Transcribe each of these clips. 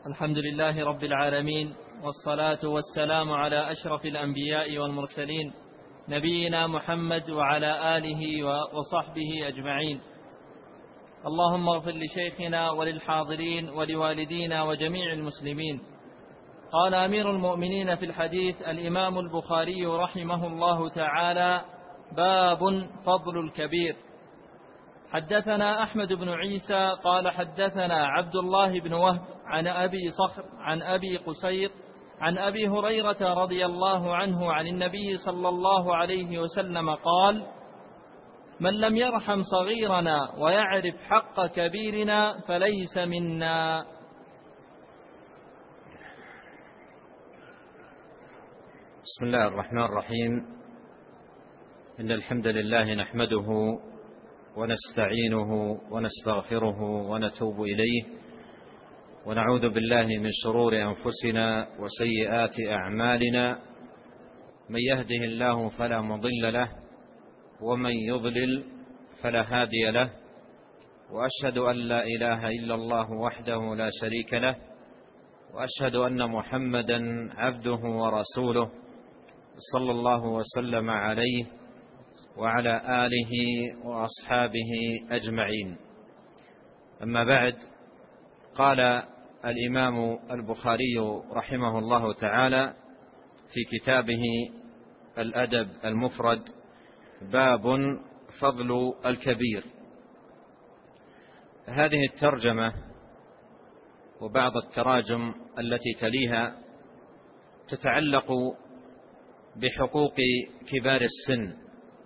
الحمد لله رب العالمين، والصلاة والسلام على أشرف الأنبياء والمرسلين، نبينا محمد وعلى آله وصحبه أجمعين. اللهم اغفر لشيخنا وللحاضرين ولوالدينا وجميع المسلمين. قال أمير المؤمنين في الحديث الإمام البخاري رحمه الله تعالى: باب فضل الكبير. حدثنا أحمد بن عيسى قال حدثنا عبد الله بن وهب عن أبي صخر عن أبي قسيط عن أبي هريرة رضي الله عنه عن النبي صلى الله عليه وسلم قال: من لم يرحم صغيرنا ويعرف حق كبيرنا فليس منا. بسم الله الرحمن الرحيم. إن الحمد لله نحمده ونستعينه ونستغفره ونتوب إليه، ونعوذ بالله من شرور أنفسنا وسيئات أعمالنا. من يهده الله فلا مضل له، ومن يضلل فلا هادي له، وأشهد أن لا إله إلا الله وحده لا شريك له، وأشهد أن محمدا عبده ورسوله صلى الله وسلم عليه وعلى آله وأصحابه أجمعين. أما بعد، قال الإمام البخاري رحمه الله تعالى في كتابه الأدب المفرد: باب فضل الكبير. هذه الترجمة وبعض التراجم التي تليها تتعلق بحقوق كبار السن،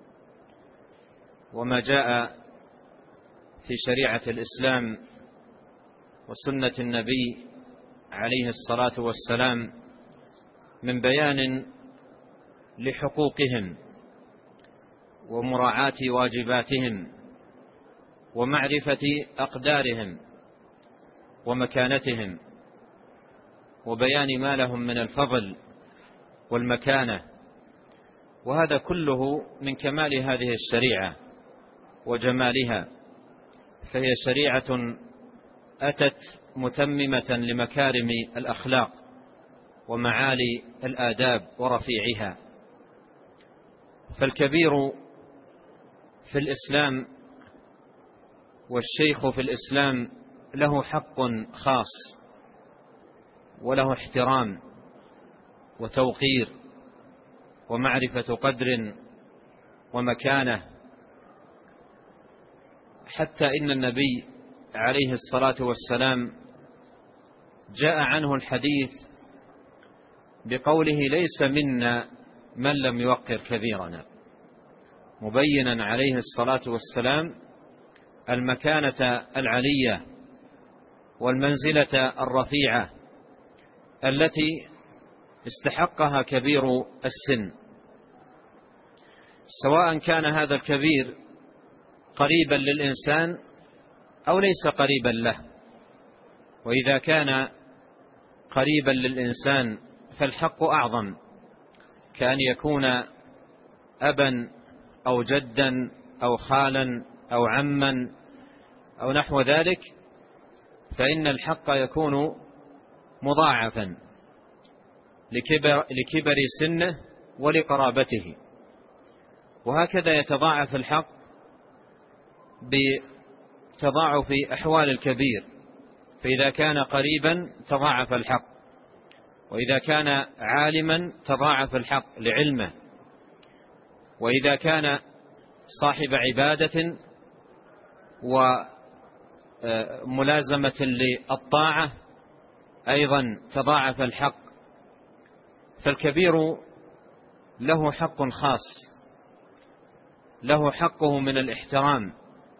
وما جاء في شريعة الإسلام وسنة النبي عليه الصلاة والسلام من بيان لحقوقهم ومراعاة واجباتهم ومعرفة أقدارهم ومكانتهم، وبيان ما لهم من الفضل والمكانة. وهذا كله من كمال هذه الشريعة وجمالها، فهي شريعة أتت متممة لمكارم الأخلاق ومعالي الآداب ورفيعها. فالكبير في الإسلام والشيخ في الإسلام له حق خاص، وله احترام وتوقير ومعرفة قدر ومكانة، حتى إن النبي عليه الصلاة والسلام جاء عنه الحديث بقوله: ليس منا من لم يوقر كبيرنا، مبينا عليه الصلاة والسلام المكانة العلية والمنزلة الرفيعة التي استحقها كبير السن، سواء كان هذا الكبير قريبا للإنسان أو ليس قريبا له. وإذا كان قريبا للإنسان فالحق أعظم، كأن يكون أبا أو جدا أو خالا أو عما أو نحو ذلك، فإن الحق يكون مضاعفا لكبر سنه ولقرابته. وهكذا يتضاعف الحق بتضاعف أحوال الكبير، فإذا كان قريبا تضاعف الحق، وإذا كان عالما تضاعف الحق لعلمه، وإذا كان صاحب عبادة وملازمة للطاعة أيضا تضاعف الحق. فالكبير له حق خاص، له حقه من الاحترام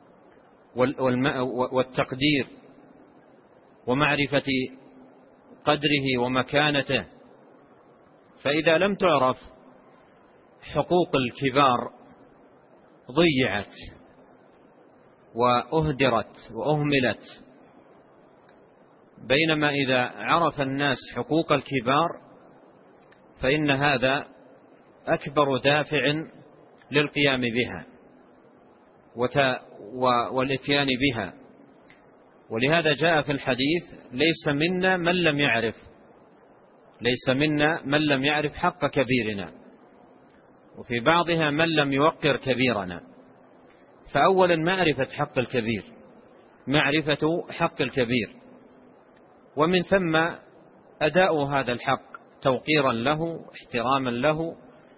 والتقدير ومعرفة قدره ومكانته. فإذا لم تعرف حقوق الكبار ضيعت وأهدرت وأهملت، بينما إذا عرف الناس حقوق الكبار فإن هذا أكبر دافع للقيام بها والإتيان بها. ولهذا جاء في الحديث: ليس منا من لم يعرف حق كبيرنا، وفي بعضها من لم يوقر كبيرنا. فأولا معرفة حق الكبير، ومن ثم أداء هذا الحق توقيرا له، احتراما له،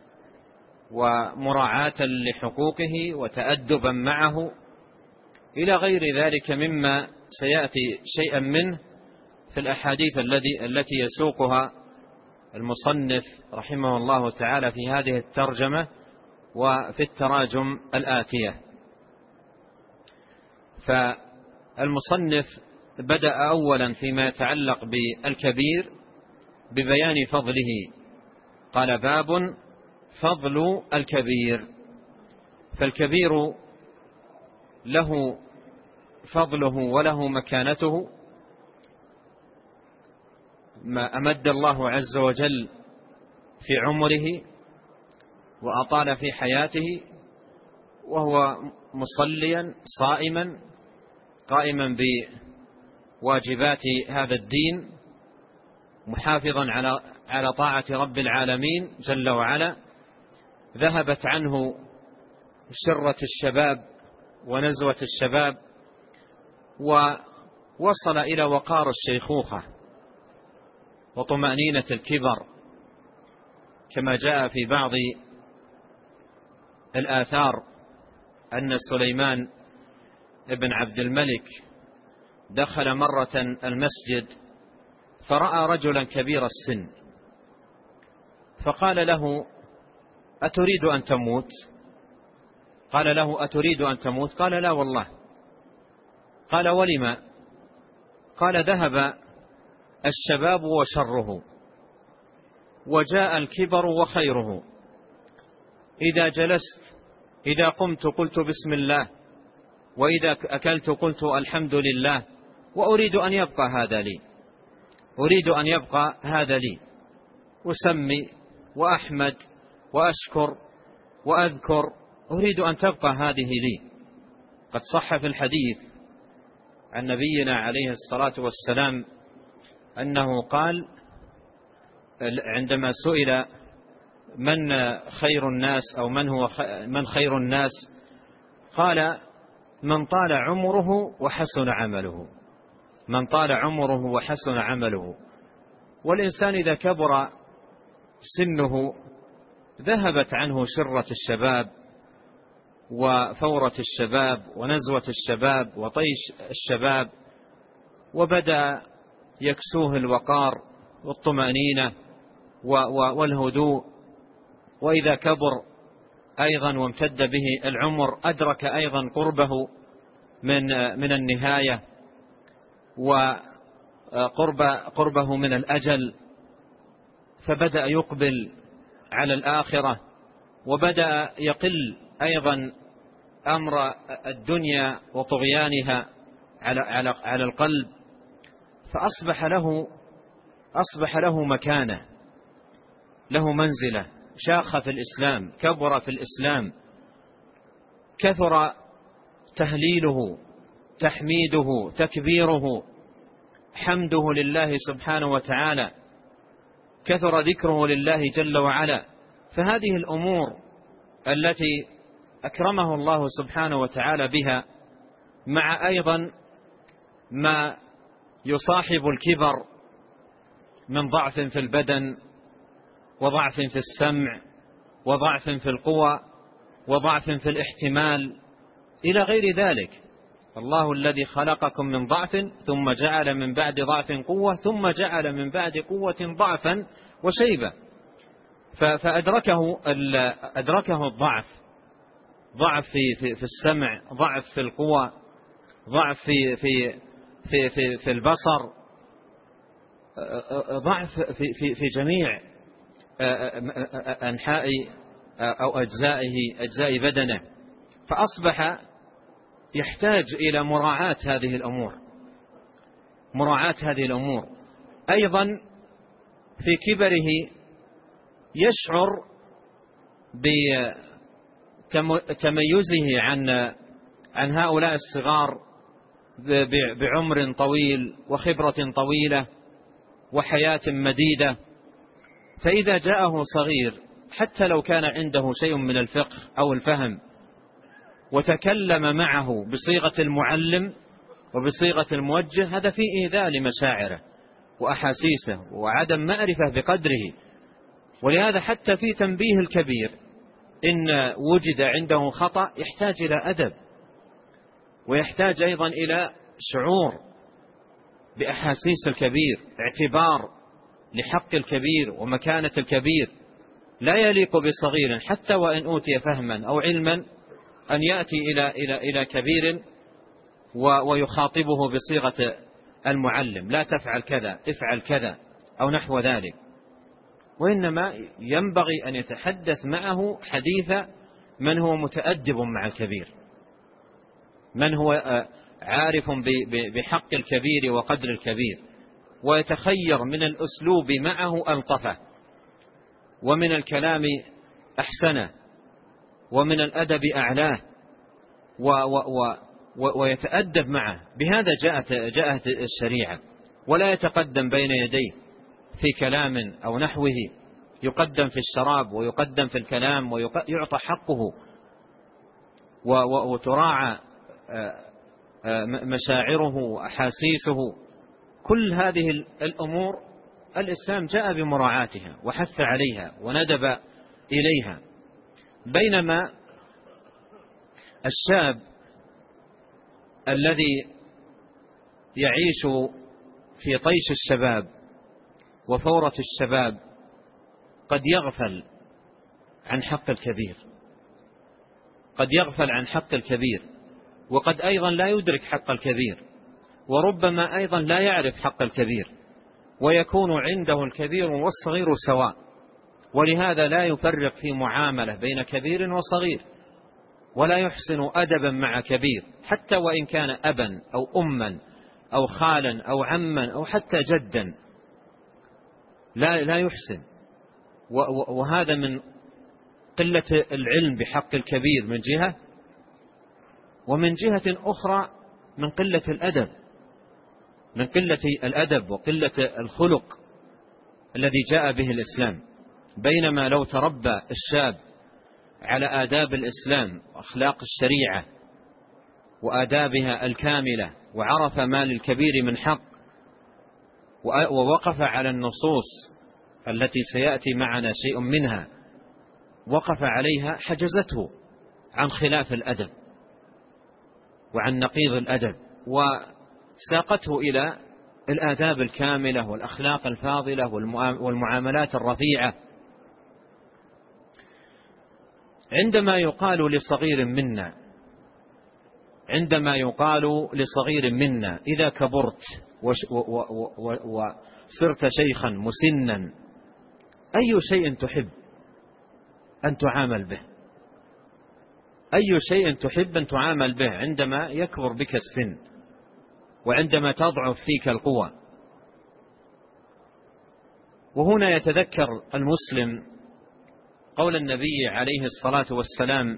ومراعاة لحقوقه، وتأدبا معه، إلى غير ذلك مما سيأتي شيئا منه في الأحاديث التي يسوقها المصنف رحمه الله تعالى في هذه الترجمة وفي التراجم الآتية. فالمصنف بدأ أولا فيما يتعلق بالكبير ببيان فضله، قال: باب فضل الكبير. فالكبير له فضله وله مكانته، ما أمد الله عز وجل في عمره وأطال في حياته، وهو مصليا صائما قائما بواجبات هذا الدين، محافظا على طاعة رب العالمين جل وعلا. ذهبت عنه شرة الشباب ونزوة الشباب، ووصل إلى وقار الشيخوخة وطمأنينة الكبر، كما جاء في بعض الآثار أن سليمان ابن عبد الملك دخل مرة المسجد فرأى رجلا كبير السن، فقال له: أتريد أن تموت؟ قال: لا والله. قال: ولما؟ قال: ذهب الشباب وشره، وجاء الكبر وخيره. إذا قمت قلت بسم الله، وإذا أكلت قلت الحمد لله، وأريد أن يبقى هذا لي، أسمي وأحمد وأشكر وأذكر، أريد أن تبقى هذه لي. قد صح في الحديث عن نبينا عليه الصلاة والسلام أنه قال عندما سئل من خير الناس أو من خير الناس، قال: من طال عمره وحسن عمله. والإنسان إذا كبر سنه ذهبت عنه شرة الشباب وفورة الشباب ونزوة الشباب وطيش الشباب، وبدأ يكسوه الوقار والطمأنينة والهدوء. وإذا كبر أيضا وامتد به العمر أدرك أيضا من النهاية وقربه من الأجل، فبدأ يقبل على الآخرة، وبدأ يقل أيضا أمر الدنيا وطغيانها على القلب، فأصبح له مكانة، له منزلة، شاخ في الإسلام، كبر في الإسلام، كثر تهليله، تحميده، تكبيره، حمده لله سبحانه وتعالى، كثر ذكره لله جل وعلا. فهذه الأمور التي أكرمه الله سبحانه وتعالى بها، مع أيضا ما يصاحب الكبر من ضعف في البدن، وضعف في السمع، وضعف في القوى، وضعف في الاحتمال، إلى غير ذلك. الله الذي خلقكم من ضعف ثم جعل من بعد ضعف قوة ثم جعل من بعد قوة ضعفا وشيبة. فأدركه الضعف، ضعف في السمع، ضعف في القوى، ضعف في البصر، ضعف في جميع أنحاء أو أجزاء بدنه، فأصبح يحتاج إلى مراعاة هذه الأمور. أيضا في كبره يشعر بتميزه عن هؤلاء الصغار بعمر طويل وخبرة طويلة وحياة مديدة، فإذا جاءه صغير حتى لو كان عنده شيء من الفقه أو الفهم وتكلم معه بصيغة المعلم وبصيغة الموجه، هذا فيه إيذاء لمشاعره وأحاسيسه وعدم معرفة بقدره. ولهذا حتى في تنبيه الكبير إن وجد عنده خطأ يحتاج إلى أدب، ويحتاج أيضا إلى شعور بأحاسيس الكبير، اعتبار لحق الكبير ومكانة الكبير. لا يليق بصغير حتى وإن أوتي فهما أو علما أن يأتي إلى كبير ويخاطبه بصيغة المعلم: لا تفعل كذا، افعل كذا، أو نحو ذلك. وإنما ينبغي أن يتحدث معه حديث من هو متأدب مع الكبير، من هو عارف بحق الكبير وقدر الكبير، ويتخير من الأسلوب معه ألطفه، ومن الكلام أحسنه، ومن الأدب أعلاه، ويتأدب معه. بهذا جاءت الشريعة، ولا يتقدم بين يديه في كلام أو نحوه، يقدم في الشراب ويقدم في الكلام ويعطى حقه وتراعى مشاعره وأحاسيسه. كل هذه الأمور الإسلام جاء بمراعاتها وحث عليها وندب إليها. بينما الشاب الذي يعيش في طيش الشباب وفورة الشباب قد يغفل عن حق الكبير، قد يغفل عن حق الكبير، وقد أيضا لا يدرك حق الكبير، وربما أيضا لا يعرف حق الكبير، ويكون عنده الكبير والصغير سواء. ولهذا لا يفرق في معاملة بين كبير وصغير، ولا يحسن أدبا مع كبير حتى وإن كان أبا أو أما أو خالا أو عما أو حتى جدا، لا يحسن. وهذا من قلة العلم بحق الكبير من جهة، ومن جهة أخرى من قلة الأدب، من قلة الأدب وقلة الخلق الذي جاء به الإسلام. بينما لو تربى الشاب على آداب الإسلام وأخلاق الشريعة وآدابها الكاملة، وعرف ما للكبير من حق، ووقف على النصوص التي سيأتي معنا شيء منها، وقف عليها، حجزته عن خلاف الأدب وعن نقيض الأدب، وساقته إلى الآداب الكاملة والأخلاق الفاضلة والمعاملات الرفيعة. عندما يقال لصغير منا إذا كبرت وصرت شيخا مسنا، أي شيء تحب أن تعامل به؟ أي شيء تحب أن تعامل به عندما يكبر بك السن وعندما تضعف فيك القوى؟ وهنا يتذكر المسلم قول النبي عليه الصلاة والسلام: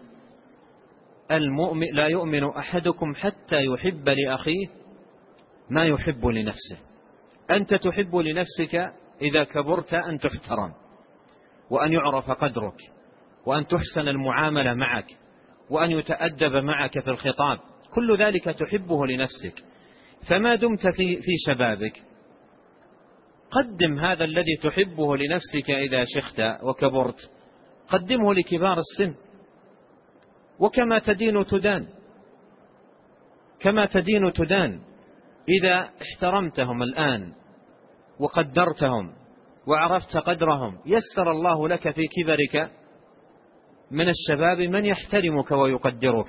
لا يؤمن أحدكم حتى يحب لأخيه ما يحب لنفسه. أنت تحب لنفسك إذا كبرت أن تحترم، وأن يعرف قدرك، وأن تحسن المعاملة معك، وأن يتأدب معك في الخطاب، كل ذلك تحبه لنفسك. فما دمت في شبابك قدم هذا الذي تحبه لنفسك إذا شخت وكبرت، قدمه لكبار السن. وكما تدين تدان، كما تدين تدان. إذا احترمتهم الآن وقدرتهم وعرفت قدرهم، يسر الله لك في كبرك من الشباب من يحترمك ويقدرك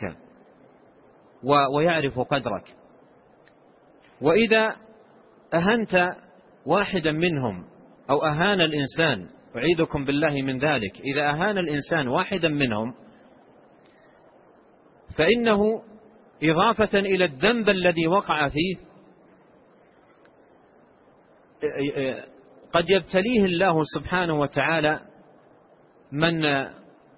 ويعرف قدرك. وإذا أهنت واحدا منهم أو أهان الإنسان، أعيذكم بالله من ذلك، إذا أهان الإنسان واحدا منهم فإنه إضافة إلى الذنب الذي وقع فيه قد يبتليه الله سبحانه وتعالى من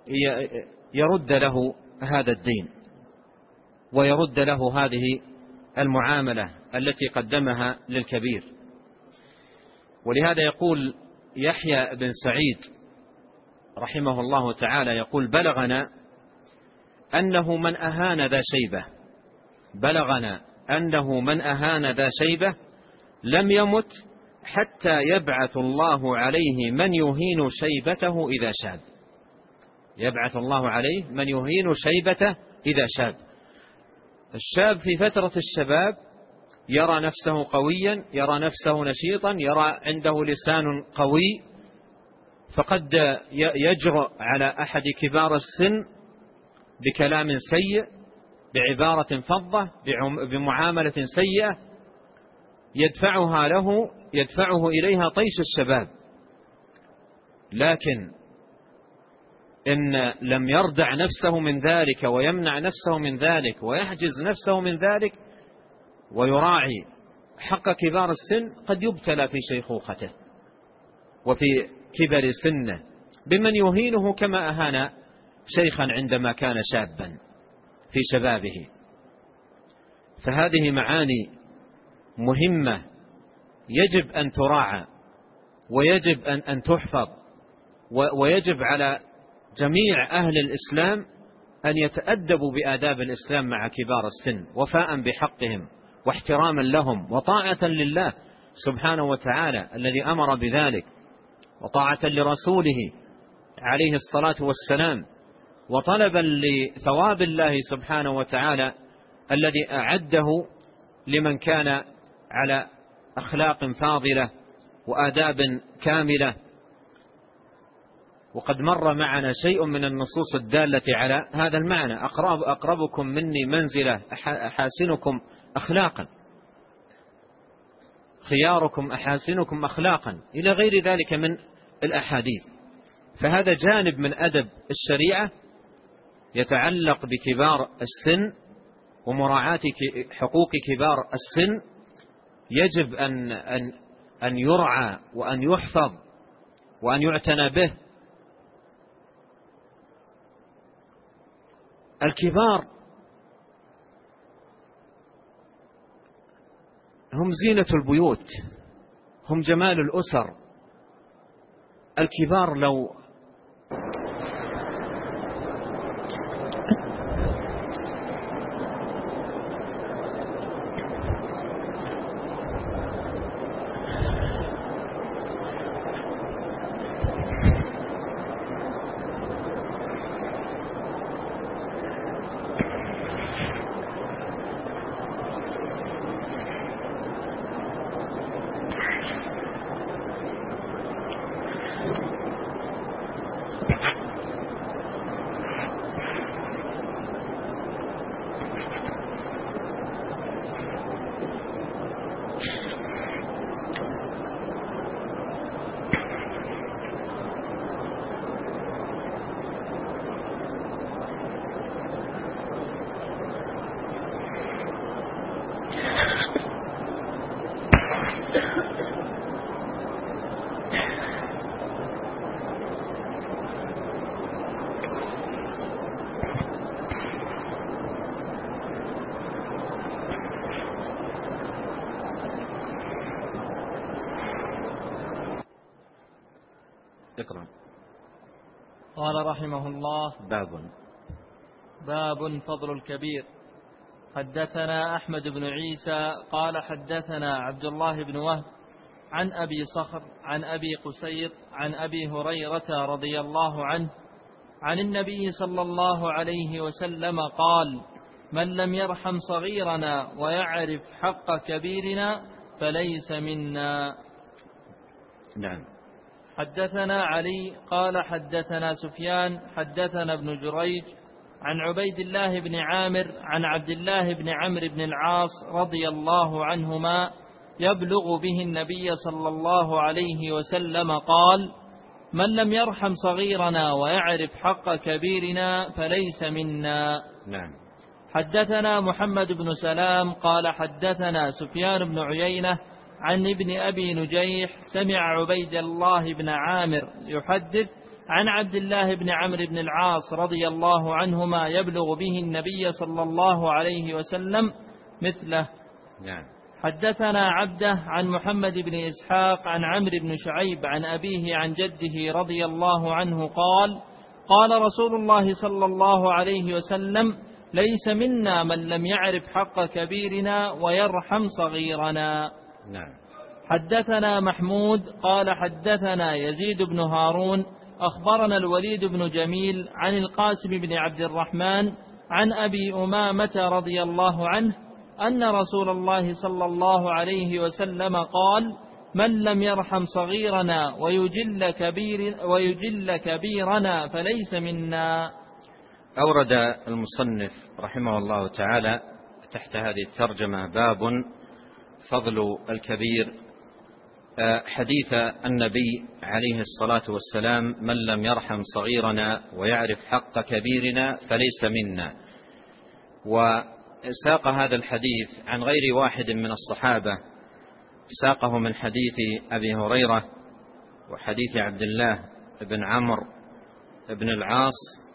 يرد له هذا الدين ويرد له هذه المعاملة التي قدمها للكبير. ولهذا يقول يحيى بن سعيد رحمه الله تعالى، يقول: بلغنا أنه من أهان ذا شيبة لم يمت حتى يبعث الله عليه من يهين شيبته إذا شاب. يبعث الله عليه من يهين شيبته إذا شاب. الشاب في فترة الشباب يرى نفسه قويا، يرى نفسه نشيطا، يرى عنده لسان قوي، فقد يجرؤ على أحد كبار السن بكلام سيء، بعبارة فظة، بمعاملة سيئة يدفعه إليها طيش الشباب. لكن إن لم يردع نفسه من ذلك ويمنع نفسه من ذلك ويحجز نفسه من ذلك ويراعي حق كبار السن، قد يبتلى في شيخوخته وفي كبر سنه بمن يهينه كما أهان شيخا عندما كان شابا في شبابه. فهذه معاني مهمة يجب أن تراعى، ويجب أن تحفظ، ويجب على جميع أهل الإسلام أن يتأدبوا بآداب الإسلام مع كبار السن، وفاء بحقهم واحتراما لهم وطاعة لله سبحانه وتعالى الذي أمر بذلك، وطاعة لرسوله عليه الصلاة والسلام، وطلبا لثواب الله سبحانه وتعالى الذي أعده لمن كان على أخلاق فاضلة وآداب كاملة. وقد مر معنا شيء من النصوص الدالة على هذا المعنى: أقربكم مني منزلة أحاسنكم أخلاقا، خياركم أحاسنكم أخلاقا، إلى غير ذلك من الأحاديث. فهذا جانب من أدب الشريعة يتعلق بكبار السن ومراعاة حقوق كبار السن، يجب أن يرعى وأن يحفظ وأن يعتنى به. الكبار هم زينة البيوت، هم جمال الأسر. الكبار لو اقرأ. قال رحمه الله: باب فضل الكبير. حدثنا أحمد بن عيسى قال حدثنا عبد الله بن وهب عن أبي صخر عن أبي قسيط عن أبي هريرة رضي الله عنه عن النبي صلى الله عليه وسلم قال: من لم يرحم صغيرنا ويعرف حق كبيرنا فليس منا. نعم. حدثنا علي قال حدثنا سفيان حدثنا ابن جريج عن عبيد الله بن عامر عن عبد الله بن عمرو بن العاص رضي الله عنهما يبلغ به النبي صلى الله عليه وسلم قال: من لم يرحم صغيرنا ويعرف حق كبيرنا فليس منا. نعم. حدثنا محمد بن سلام قال حدثنا سفيان بن عيينة عن ابن أبي نجيح سمع عبيد الله بن عامر يحدث عن عبد الله بن عمرو بن العاص رضي الله عنهما يبلغ به النبي صلى الله عليه وسلم مثله، نعم. حدثنا عبده عن محمد بن إسحاق عن عمرو بن شعيب عن أبيه عن جده رضي الله عنه قال: قال رسول الله صلى الله عليه وسلم: ليس منا من لم يعرف حق كبيرنا ويرحم صغيرنا. نعم. حدثنا محمود قال: حدثنا يزيد بن هارون أخبرنا الوليد بن جميل عن القاسم بن عبد الرحمن عن أبي أمامة رضي الله عنه أن رسول الله صلى الله عليه وسلم قال: من لم يرحم صغيرنا ويجل كبيرنا فليس منا. أورد المصنف رحمه الله تعالى تحت هذه الترجمة باب فضل الكبير حديث النبي عليه الصلاة والسلام: من لم يرحم صغيرنا ويعرف حق كبيرنا فليس منا. وساق هذا الحديث عن غير واحد من الصحابة، ساقه من حديث أبي هريرة وحديث عبد الله بن عمرو بن العاص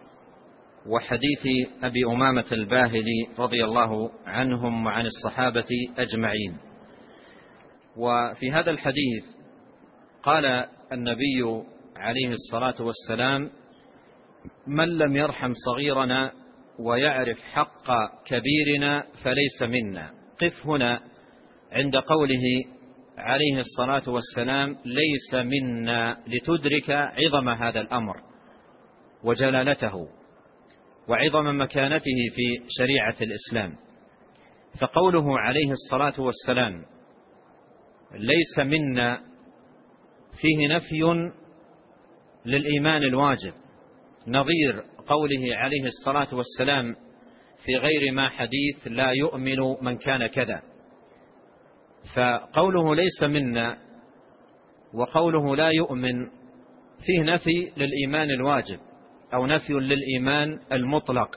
وحديث أبي أمامة الباهلي رضي الله عنهم وعن الصحابة أجمعين. وفي هذا الحديث قال النبي عليه الصلاة والسلام: من لم يرحم صغيرنا ويعرف حق كبيرنا فليس منا. قف هنا عند قوله عليه الصلاة والسلام ليس منا، لتدرك عظم هذا الأمر وجلالته وعظم مكانته في شريعة الإسلام. فقوله عليه الصلاة والسلام ليس منا فيه نفي للإيمان الواجب، نظير قوله عليه الصلاة والسلام في غير ما حديث: لا يؤمن من كان كذا. فقوله ليس منا وقوله لا يؤمن فيه نفي للإيمان الواجب أو نفي للإيمان المطلق،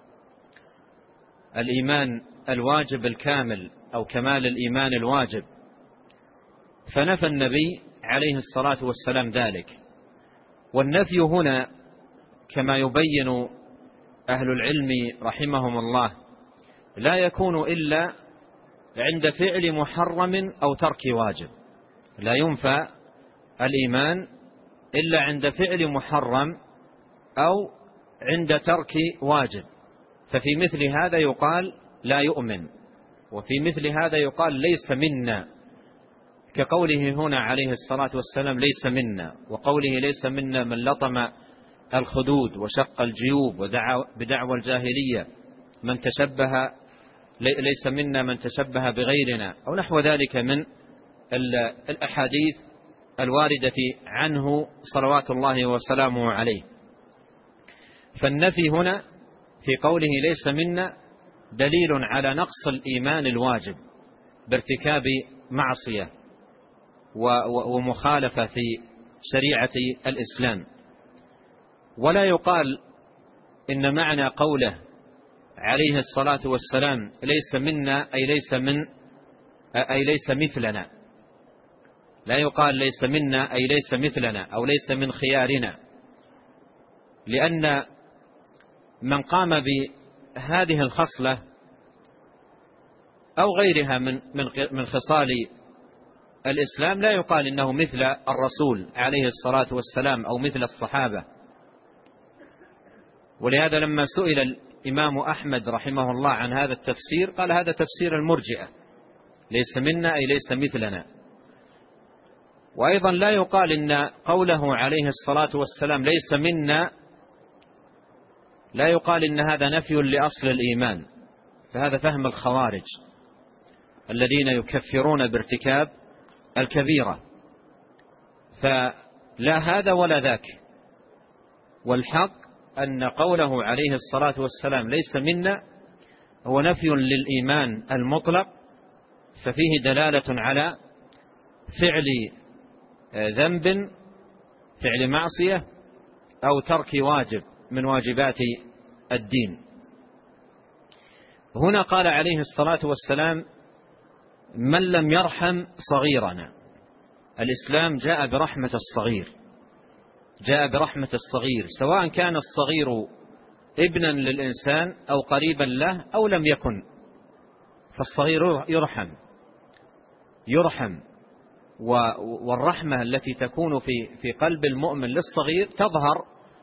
الإيمان الواجب الكامل أو كمال الإيمان الواجب. فنفى النبي عليه الصلاة والسلام ذلك. والنفي هنا كما يبين أهل العلم رحمهم الله لا يكون إلا عند فعل محرم أو ترك واجب. لا ينفى الإيمان إلا عند فعل محرم أو عند ترك واجب. ففي مثل هذا يقال لا يؤمن، وفي مثل هذا يقال ليس منا، كقوله هنا عليه الصلاة والسلام ليس منا، وقوله ليس منا من لطم الخدود وشق الجيوب بدعوى الجاهلية، من تشبه ليس منا من تشبه بغيرنا، أو نحو ذلك من الأحاديث الواردة عنه صلوات الله وسلامه عليه. فالنفي هنا في قوله ليس منا دليل على نقص الإيمان الواجب بارتكاب معصية ومخالفة في شريعة الإسلام. ولا يقال إن معنى قوله عليه الصلاة والسلام ليس منا أي ليس مثلنا. لا يقال ليس منا أي ليس مثلنا أو ليس من خيارنا، لأن من قام بهذه الخصلة أو غيرها من خصال الإسلام لا يقال إنه مثل الرسول عليه الصلاة والسلام أو مثل الصحابة. ولهذا لما سئل الإمام أحمد رحمه الله عن هذا التفسير قال هذا تفسير المرجئة، ليس منا أي ليس مثلنا. وأيضا لا يقال إن قوله عليه الصلاة والسلام ليس منا لا يقال إن هذا نفي لأصل الإيمان، فهذا فهم الخوارج الذين يكفرون بارتكاب الكبيرة. فلا هذا ولا ذاك، والحق أن قوله عليه الصلاة والسلام ليس منا هو نفي للإيمان المطلق، ففيه دلالة على فعل ذنب، فعل معصية، أو ترك واجب من واجبات الدين. هنا قال عليه الصلاة والسلام من لم يرحم صغيرنا. الإسلام جاء برحمة الصغير، جاء برحمة الصغير، سواء كان الصغير ابنا للإنسان أو قريبا له أو لم يكن، فالصغير يرحم، والرحمة التي تكون في قلب المؤمن للصغير تظهر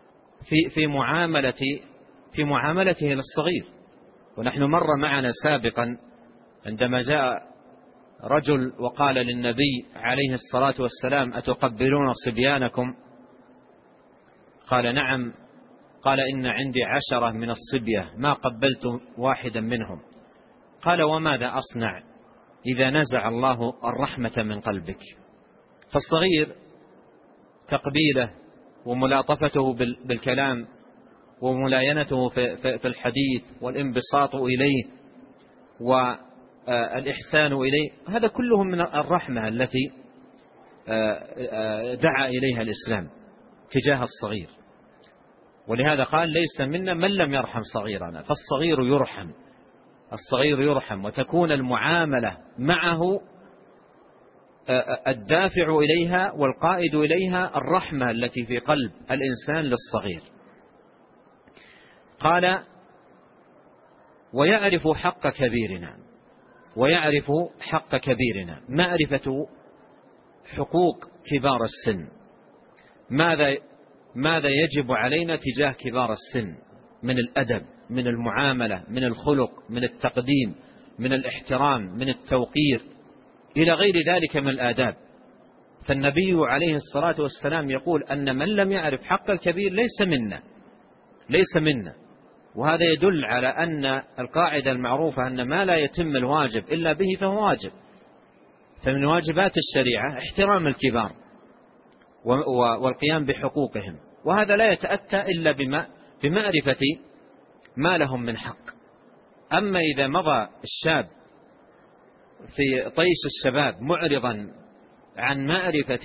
في معاملته للصغير. ونحن مر معنا سابقا عندما جاء رجل وقال للنبي عليه الصلاة والسلام: أتقبلون صبيانكم؟ قال: نعم. قال: إن عندي 10 من الصبية ما قبلت واحدا منهم. قال: وماذا أصنع إذا نزع الله الرحمة من قلبك؟ فالصغير تقبيله وملاطفته بالكلام وملاينته في الحديث والانبساط إليه والإحسان إليه، هذا كله من الرحمة التي دعا إليها الإسلام تجاه الصغير. ولهذا قال: ليس منا من لم يرحم صغيرنا. فالصغير يرحم وتكون المعاملة معه الدافع إليها والقائد إليها الرحمة التي في قلب الإنسان للصغير. قال: ويعرف حق كبيرنا. معرفة حقوق كبار السن. ماذا يجب علينا تجاه كبار السن من الأدب، من المعاملة، من الخلق، من التقديم، من الاحترام، من التوقير، إلى غير ذلك من الآداب. فالنبي عليه الصلاة والسلام يقول أن من لم يعرف حق الكبير ليس منا. وهذا يدل على أن القاعدة المعروفة أن ما لا يتم الواجب إلا به فهو واجب. فمن واجبات الشريعة احترام الكبار والقيام بحقوقهم، وهذا لا يتأتى إلا بمعرفة ما لهم من حق. أما إذا مضى الشاب في طيش الشباب معرضا عن معرفة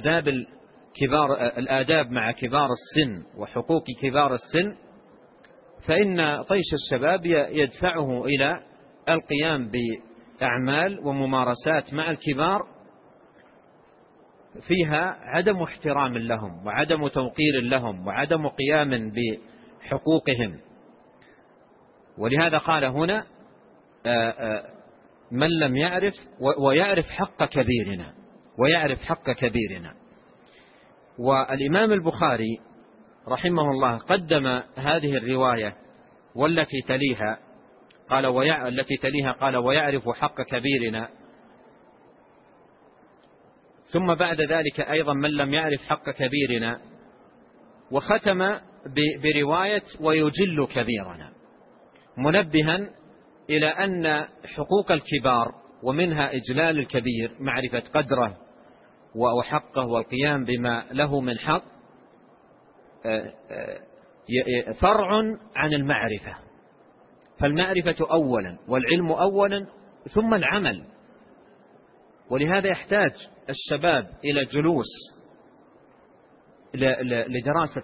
الآداب مع كبار السن وحقوق كبار السن، فإن طيش الشباب يدفعه إلى القيام بأعمال وممارسات مع الكبار فيها عدم احترام لهم وعدم توقير لهم وعدم قيام بحقوقهم. ولهذا قال هنا: من لم يعرف ويعرف حق كبيرنا. والإمام البخاري رحمه الله قدم هذه الرواية والتي تليها قال: ويعرف حق كبيرنا، ثم بعد ذلك أيضا من لم يعرف حق كبيرنا، وختم برواية ويجل كبيرنا، منبها إلى أن حقوق الكبار ومنها إجلال الكبير معرفة قدره وحقه والقيام بما له من حق فرع عن المعرفة. فالمعرفة أولا والعلم أولا ثم العمل. ولهذا يحتاج الشباب إلى جلوس لدراسة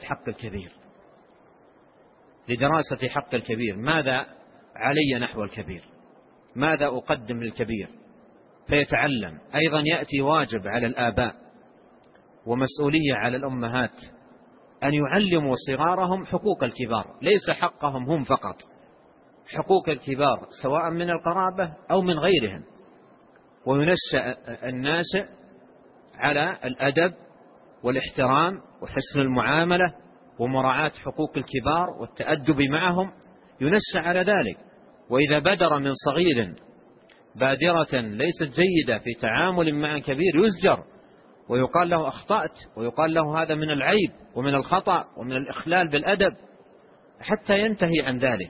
حق الكبير، ماذا علي نحو الكبير، ماذا أقدم للكبير، فيتعلم. أيضا يأتي واجب على الآباء ومسؤولية على الأمهات أن يعلموا صغارهم حقوق الكبار، ليس حقهم هم فقط، حقوق الكبار سواء من القرابة أو من غيرهم. وينشأ الناشئ على الأدب والاحترام وحسن المعاملة ومراعاة حقوق الكبار والتأدب معهم، ينشأ على ذلك. وإذا بدر من صغير بادرة ليست جيدة في تعامل مع كبير يزجر ويقال له أخطأت، ويقال له هذا من العيب ومن الخطأ ومن الإخلال بالأدب، حتى ينتهي عن ذلك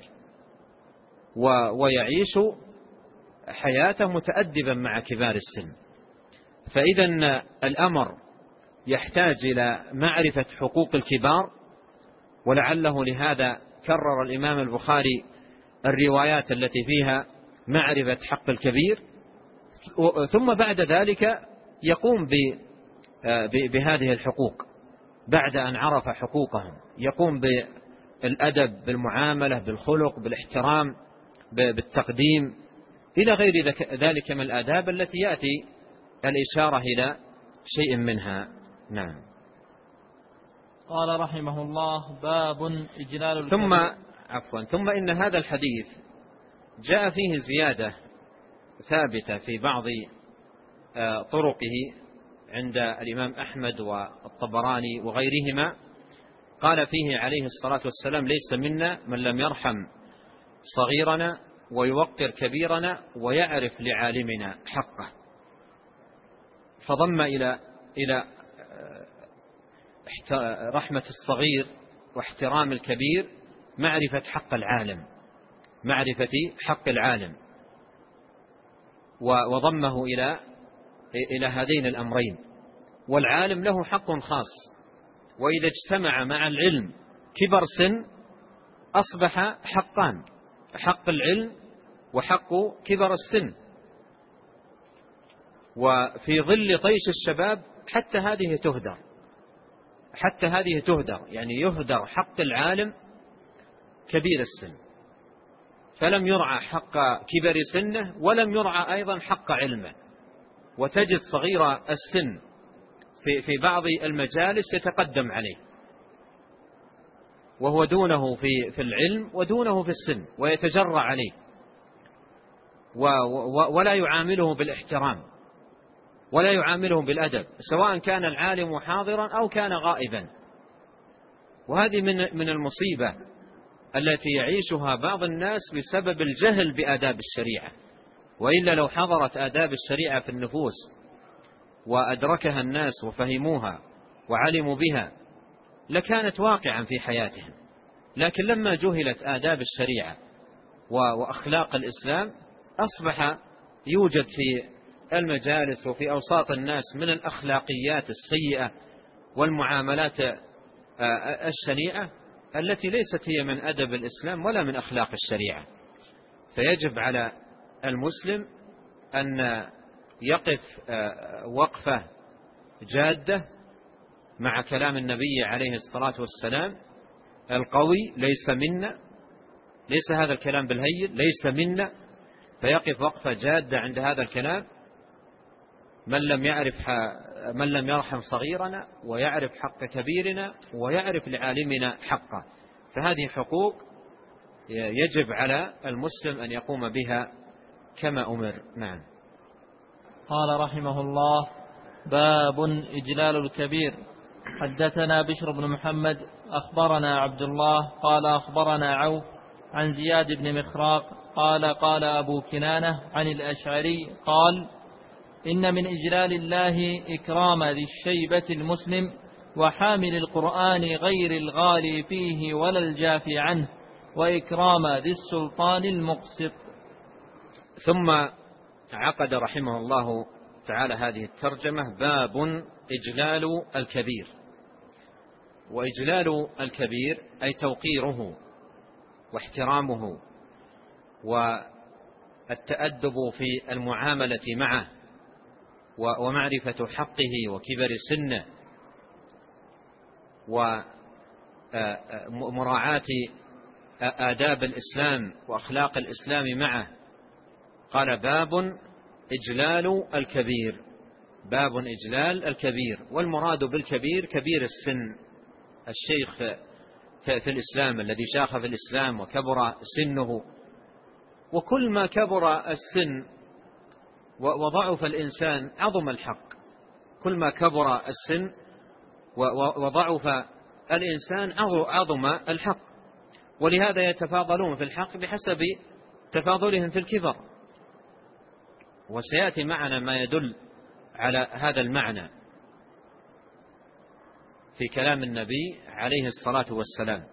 ويعيش حياته متأدبا مع كبار السن. فإذا الأمر يحتاج إلى معرفة حقوق الكبار، ولعله لهذا كرر الإمام البخاري الروايات التي فيها معرفة حق الكبير، ثم بعد ذلك يقوم بهذه الحقوق بعد أن عرف حقوقهم، يقوم بالأدب، بالمعاملة، بالخلق، بالاحترام، بالتقديم، إلى غير ذلك من الآداب التي يأتي الإشارة إلى شيء منها. نعم. قال رحمه الله: باب إجلال ثم إن هذا الحديث جاء فيه زيادة ثابتة في بعض طرقه عند الإمام أحمد والطبراني وغيرهما، قال فيه عليه الصلاة والسلام: ليس منا من لم يرحم صغيرنا ويوقر كبيرنا ويعرف لعالمنا حقه. فضم إلى رحمة الصغير واحترام الكبير معرفة حق العالم، معرفة حق العالم، وضمه إلى هذين الأمرين. والعالم له حق خاص، وإذا اجتمع مع العلم كبر سن أصبح حقان: حق العلم وحق كبر السن. وفي ظل طيش الشباب حتى هذه تهدر، يعني يهدر حق العالم كبير السن، فلم يرعى حق كبر سنه ولم يرعى أيضا حق علمه. وتجد صغير السن في بعض المجالس يتقدم عليه وهو دونه في العلم ودونه في السن، ويتجرأ عليه ولا يعامله بالاحترام ولا يعامله بالأدب، سواء كان العالم حاضرا أو كان غائبا. وهذه من المصيبة التي يعيشها بعض الناس بسبب الجهل بآداب الشريعة. وإلا لو حضرت آداب الشريعة في النفوس وأدركها الناس وفهموها وعلموا بها لكانت واقعا في حياتهم. لكن لما جهلت آداب الشريعة وأخلاق الإسلام أصبح يوجد في المجالس وفي أوساط الناس من الأخلاقيات السيئة والمعاملات الشنيعة التي ليست هي من أدب الإسلام ولا من أخلاق الشريعة. فيجب على المسلم أن يقف وقفة جادة مع كلام النبي عليه الصلاة والسلام القوي: ليس منا، ليس هذا الكلام بالهين، ليس منا. فيقف وقفة جادة عند هذا الكلام: من لم يرحم صغيرنا ويعرف حق كبيرنا ويعرف لعالمنا حقه. فهذه حقوق يجب على المسلم أن يقوم بها كما أمر. نعم. قال رحمه الله: باب إجلال الكبير. حدثنا بشر بن محمد أخبرنا عبد الله قال أخبرنا عوف عن زياد بن مخراق قال قال أبو كنانة عن الأشعري قال: إن من إجلال الله إكرام ذي الشيبة المسلم وحامل القرآن غير الغالي فيه ولا الجافي عنه، وإكرام ذي السلطان المقسط. ثم عقد رحمه الله تعالى هذه الترجمة: باب إجلال الكبير. وإجلال الكبير أي توقيره واحترامه والتأدب في المعاملة معه ومعرفة حقه وكبر سنه ومراعاة آداب الإسلام وأخلاق الإسلام معه. قال: باب إجلال الكبير. باب إجلال الكبير. والمراد بالكبير كبير السن، الشيخ في الإسلام الذي شاخ في الإسلام وكبر سنه. وكل ما كبر السن وضعف الإنسان عظم الحق. كل ما كبر السن وضعف الإنسان عظم الحق. ولهذا يتفاضلون في الحق بحسب تفاضلهم في الكبر. وسيأتي معنا ما يدل على هذا المعنى في كلام النبي عليه الصلاة والسلام.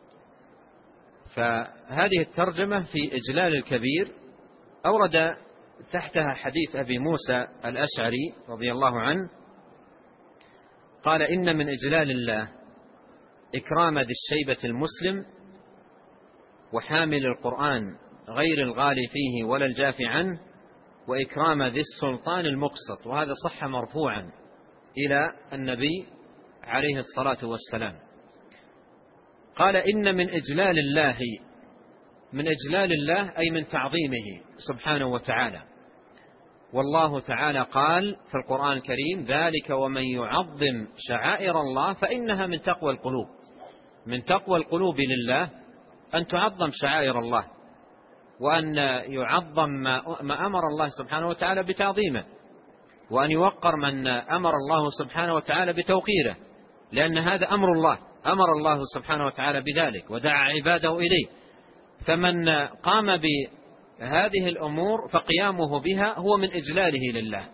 فهذه الترجمة في إجلال الكبير أورد تحتها حديث أبي موسى الأشعري رضي الله عنه قال: إن من إجلال الله إكرام ذي الشيبة المسلم وحامل القرآن غير الغالي فيه ولا الجافي عنه، وإكرام ذي السلطان المقسط. وهذا صح مرفوعا إلى النبي عليه الصلاة والسلام. قال: إن من إجلال الله، من إجلال الله أي من تعظيمه سبحانه وتعالى. والله تعالى قال في القرآن الكريم: ذلك ومن يعظم شعائر الله فإنها من تقوى القلوب. من تقوى القلوب لله أن تعظم شعائر الله. وأن يعظم ما أمر الله سبحانه وتعالى بتعظيمه، وأن يوقر من أمر الله سبحانه وتعالى بتوقيره، لأن هذا أمر الله، أمر الله سبحانه وتعالى بذلك ودعا عباده إليه. فمن قام بهذه الأمور فقيامه بها هو من إجلاله لله،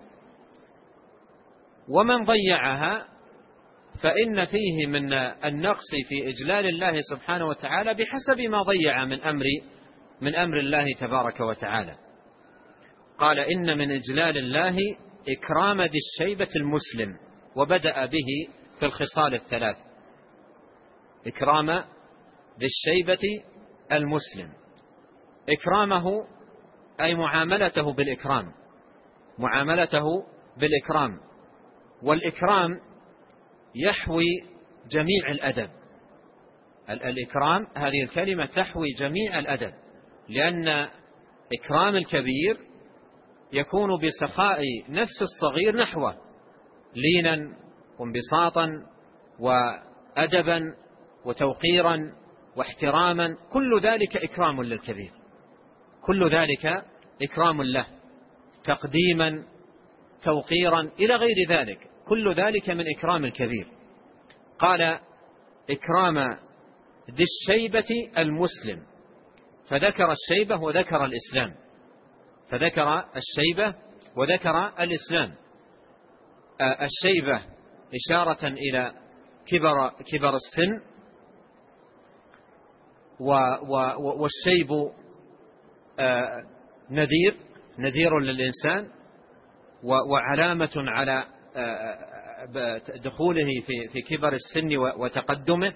ومن ضيعها فإن فيه من النقص في إجلال الله سبحانه وتعالى بحسب ما ضيع من أمر الله تبارك وتعالى. قال إن من إجلال الله إكرام ذي الشيبة المسلم، وبدأ به في الخصال الثلاث. إكرام ذي الشيبة المسلم، إكرامه أي معاملته بالإكرام، معاملته بالإكرام. والإكرام يحوي جميع الأدب. الإكرام هذه الكلمة تحوي جميع الأدب، لأن إكرام الكبير يكون بسخاء نفس الصغير نحوه، لينا وانبساطا وأدبا وتوقيرا واحتراما، كل ذلك إكرام للكبير، كل ذلك إكرام له، تقديما توقيرا إلى غير ذلك، كل ذلك من إكرام الكبير. قال إكرام ذي الشيبة المسلم، فذكر الشيبة وذكر الإسلام، فذكر الشيبة وذكر الإسلام. الشيبة إشارة إلى كبر السن، والشيب نذير للإنسان، وعلامة على دخوله في كبر السن وتقدمه.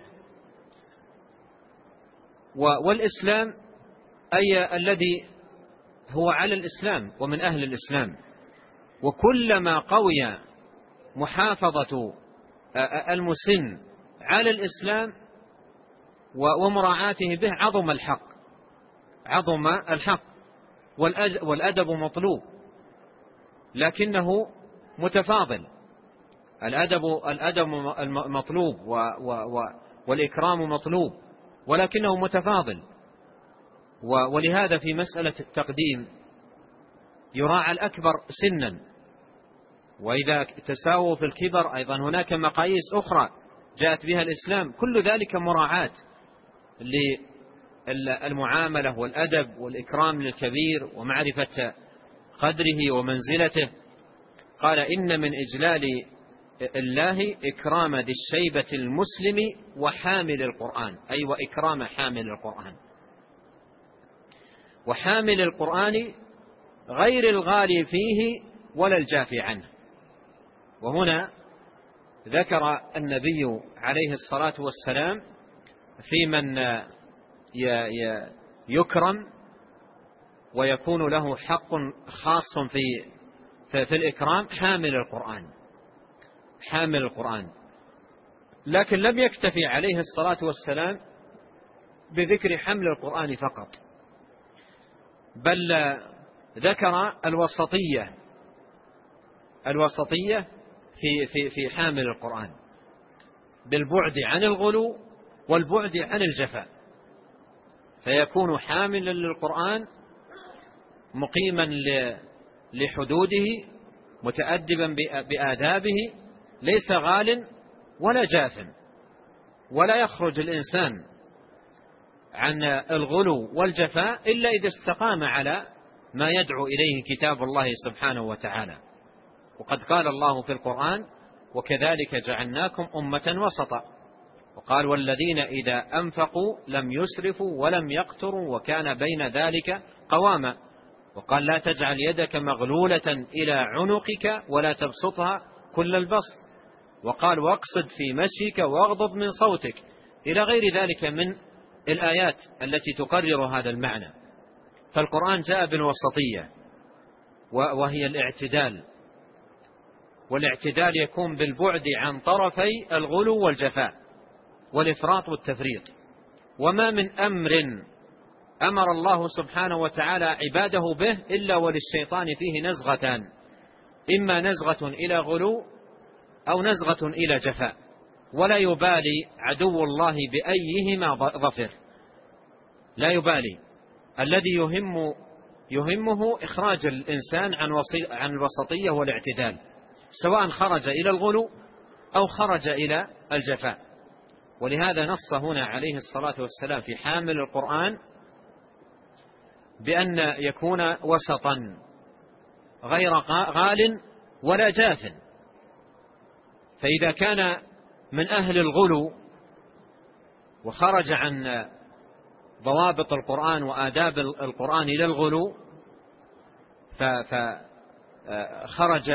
والإسلام أي الذي هو على الإسلام ومن أهل الإسلام. وكلما قوي محافظة المسن على الإسلام ومراعاته به عظم الحق. والأدب مطلوب، لكنه متفاضل. الأدب مطلوب والإكرام مطلوب، ولكنه متفاضل. ولهذا في مسألة التقديم يراعى الأكبر سنا، وإذا تساووا في الكبر أيضا هناك مقاييس أخرى جاءت بها الإسلام، كل ذلك مراعاة للمعاملة والأدب والإكرام للكبير ومعرفة قدره ومنزلته. قال إن من إجلال الله إكرام ذي الشيبة المسلم وحامل القرآن، أي وإكرام حامل القرآن. وحامل القرآن غير الغالي فيه ولا الجافي عنه. وهنا ذكر النبي عليه الصلاة والسلام في من يكرم ويكون له حق خاص في الإكرام، حامل القرآن. لكن لم يكتفي عليه الصلاة والسلام بذكر حمل القرآن فقط، بل ذكر الوسطية في حامل القرآن، بالبعد عن الغلو والبعد عن الجفاء، فيكون حاملا للقرآن مقيما لحدوده متأدبا بآدابه، ليس غال ولا جاف، ولا يخرج الإنسان عن الغلو والجفاء إلا إذا استقام على ما يدعو إليه كتاب الله سبحانه وتعالى. وقد قال الله في القرآن: وكذلك جعلناكم أمة وسطا. وقال: والذين إذا أنفقوا لم يسرفوا ولم يقتروا وكان بين ذلك قواما. وقال: لا تجعل يدك مغلولة إلى عنقك ولا تبسطها كل البسط. وقال: واقصد في مشيك واغضض من صوتك، إلى غير ذلك من الآيات التي تقرر هذا المعنى. فالقرآن جاء بالوسطية، وهي الاعتدال، والاعتدال يكون بالبعد عن طرفي الغلو والجفاء والإفراط والتفريط. وما من أمر أمر الله سبحانه وتعالى عباده به إلا وللشيطان فيه نزغتان، إما نزغة إلى غلو أو نزغة إلى جفاء، ولا يبالي عدو الله بأيهما ظفر، لا يبالي. الذي يهمه إخراج الإنسان عن الوسطية والاعتدال، سواء خرج إلى الغلو أو خرج إلى الجفاء. ولهذا نص هنا عليه الصلاة والسلام في حامل القرآن بأن يكون وسطا غير غال ولا جاف. فإذا كان من أهل الغلو وخرج عن ضوابط القرآن وآداب القرآن إلى الغلو فخرج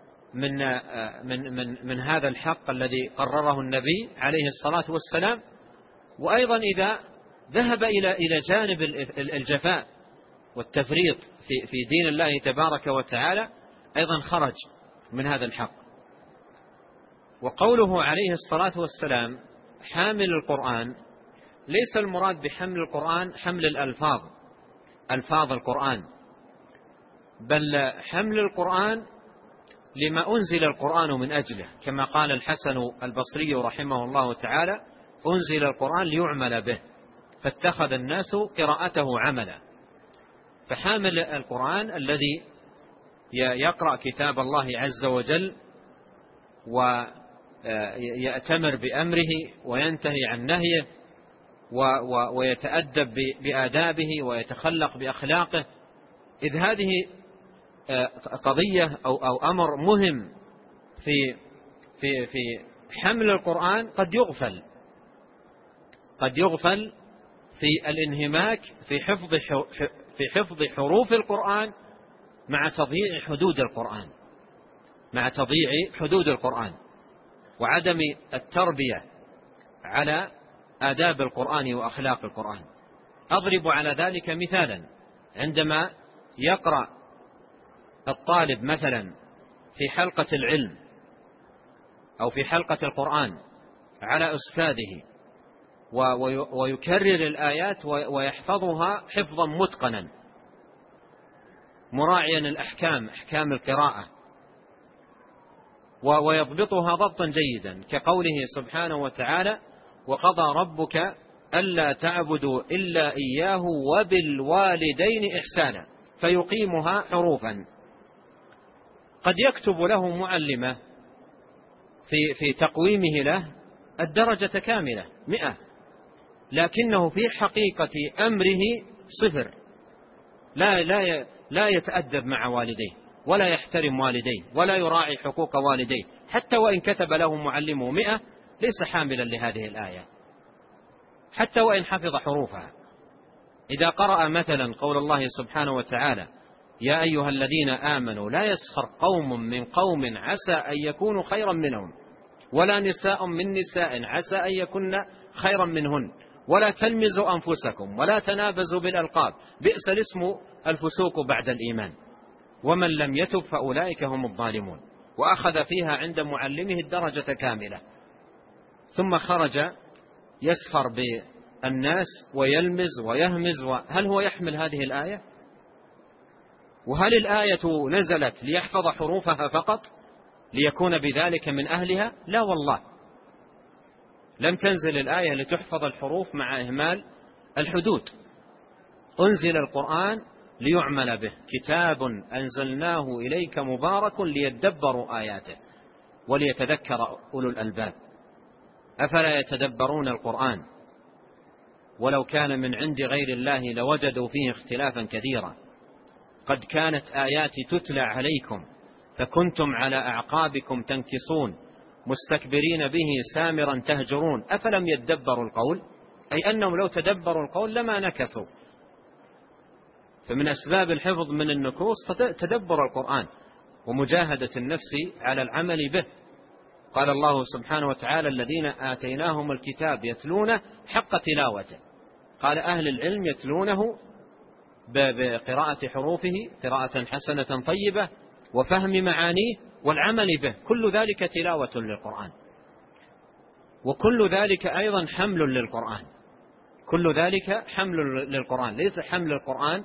من هذا الحق الذي قرره النبي عليه الصلاة والسلام. وأيضا إذا ذهب إلى جانب الجفاء والتفريط في دين الله تبارك وتعالى أيضا خرج من هذا الحق. وقوله عليه الصلاة والسلام حامل القرآن، ليس المراد بحمل القرآن حمل ألفاظ القرآن، بل حمل القرآن لما أنزل القرآن من أجله، كما قال الحسن البصري رحمه الله تعالى: أنزل القرآن ليعمل به فاتخذ الناس قراءته عملا. فحامل القرآن الذي يقرأ كتاب الله عز وجل ويأتمر بأمره وينتهي عن نهيه ويتأدب بآدابه ويتخلق بأخلاقه، إذ هذه قضية أو أمر مهم في حمل القرآن قد يغفل في الانهماك في حفظ حروف القرآن مع تضييع حدود القرآن وعدم التربية على آداب القرآن وأخلاق القرآن. أضرب على ذلك مثالا: عندما يقرأ الطالب مثلا في حلقة العلم أو في حلقة القرآن على أستاذه ويكرر الآيات ويحفظها حفظا متقنا مراعيا أحكام القراءة ويضبطها ضبطا جيدا، كقوله سبحانه وتعالى: وقضى ربك ألا تعبدوا إلا إياه وبالوالدين إحسانا، فيقيمها حروفا. قد يكتب له معلمة في تقويمه له الدرجة كاملة 100، لكنه في حقيقة أمره 0. لا يتأدب مع والديه ولا يحترم والديه ولا يراعي حقوق والديه، حتى وإن كتب له معلمه 100 ليس حاملا لهذه الآية، حتى وإن حفظ حروفها. إذا قرأ مثلا قول الله سبحانه وتعالى: يا أيها الذين آمنوا لا يسخر قوم من قوم عسى أن يكونوا خيرا منهم ولا نساء من نساء عسى أن يكن خيرا منهن ولا تلمزوا أنفسكم ولا تنابزوا بالألقاب بئس الاسم الفسوق بعد الإيمان ومن لم يتب فأولئك هم الظالمون. وأخذ فيها عند معلمه الدرجة كاملة، ثم خرج يسخر بالناس ويلمز ويهمز. هل هو يحمل هذه الآية؟ وهل الآية نزلت ليحفظ حروفها فقط ليكون بذلك من أهلها؟ لا والله، لم تنزل الآية لتحفظ الحروف مع إهمال الحدود. أنزل القرآن ليعمل به، كتاب أنزلناه إليك مبارك ليدبروا آياته وليتذكر أولو الألباب. أفلا يتدبرون القرآن ولو كان من عند غير الله لوجدوا فيه اختلافا كثيرا. قد كانت آياتي تتلى عليكم فكنتم على أعقابكم تنكصون مستكبرين به سامرا تهجرون أفلم يدبروا القول، أي أنهم لو تدبروا القول لما نكسوا. فمن أسباب الحفظ من النكوص تدبر القرآن ومجاهدة النفس على العمل به. قال الله سبحانه وتعالى: الذين آتيناهم الكتاب يتلونه حق تلاوته. قال أهل العلم يتلونه بقراءة حروفه قراءة حسنة طيبة وفهم معانيه والعمل به، كل ذلك تلاوة للقرآن، وكل ذلك أيضا حمل للقرآن، كل ذلك حمل للقرآن، ليس حمل القرآن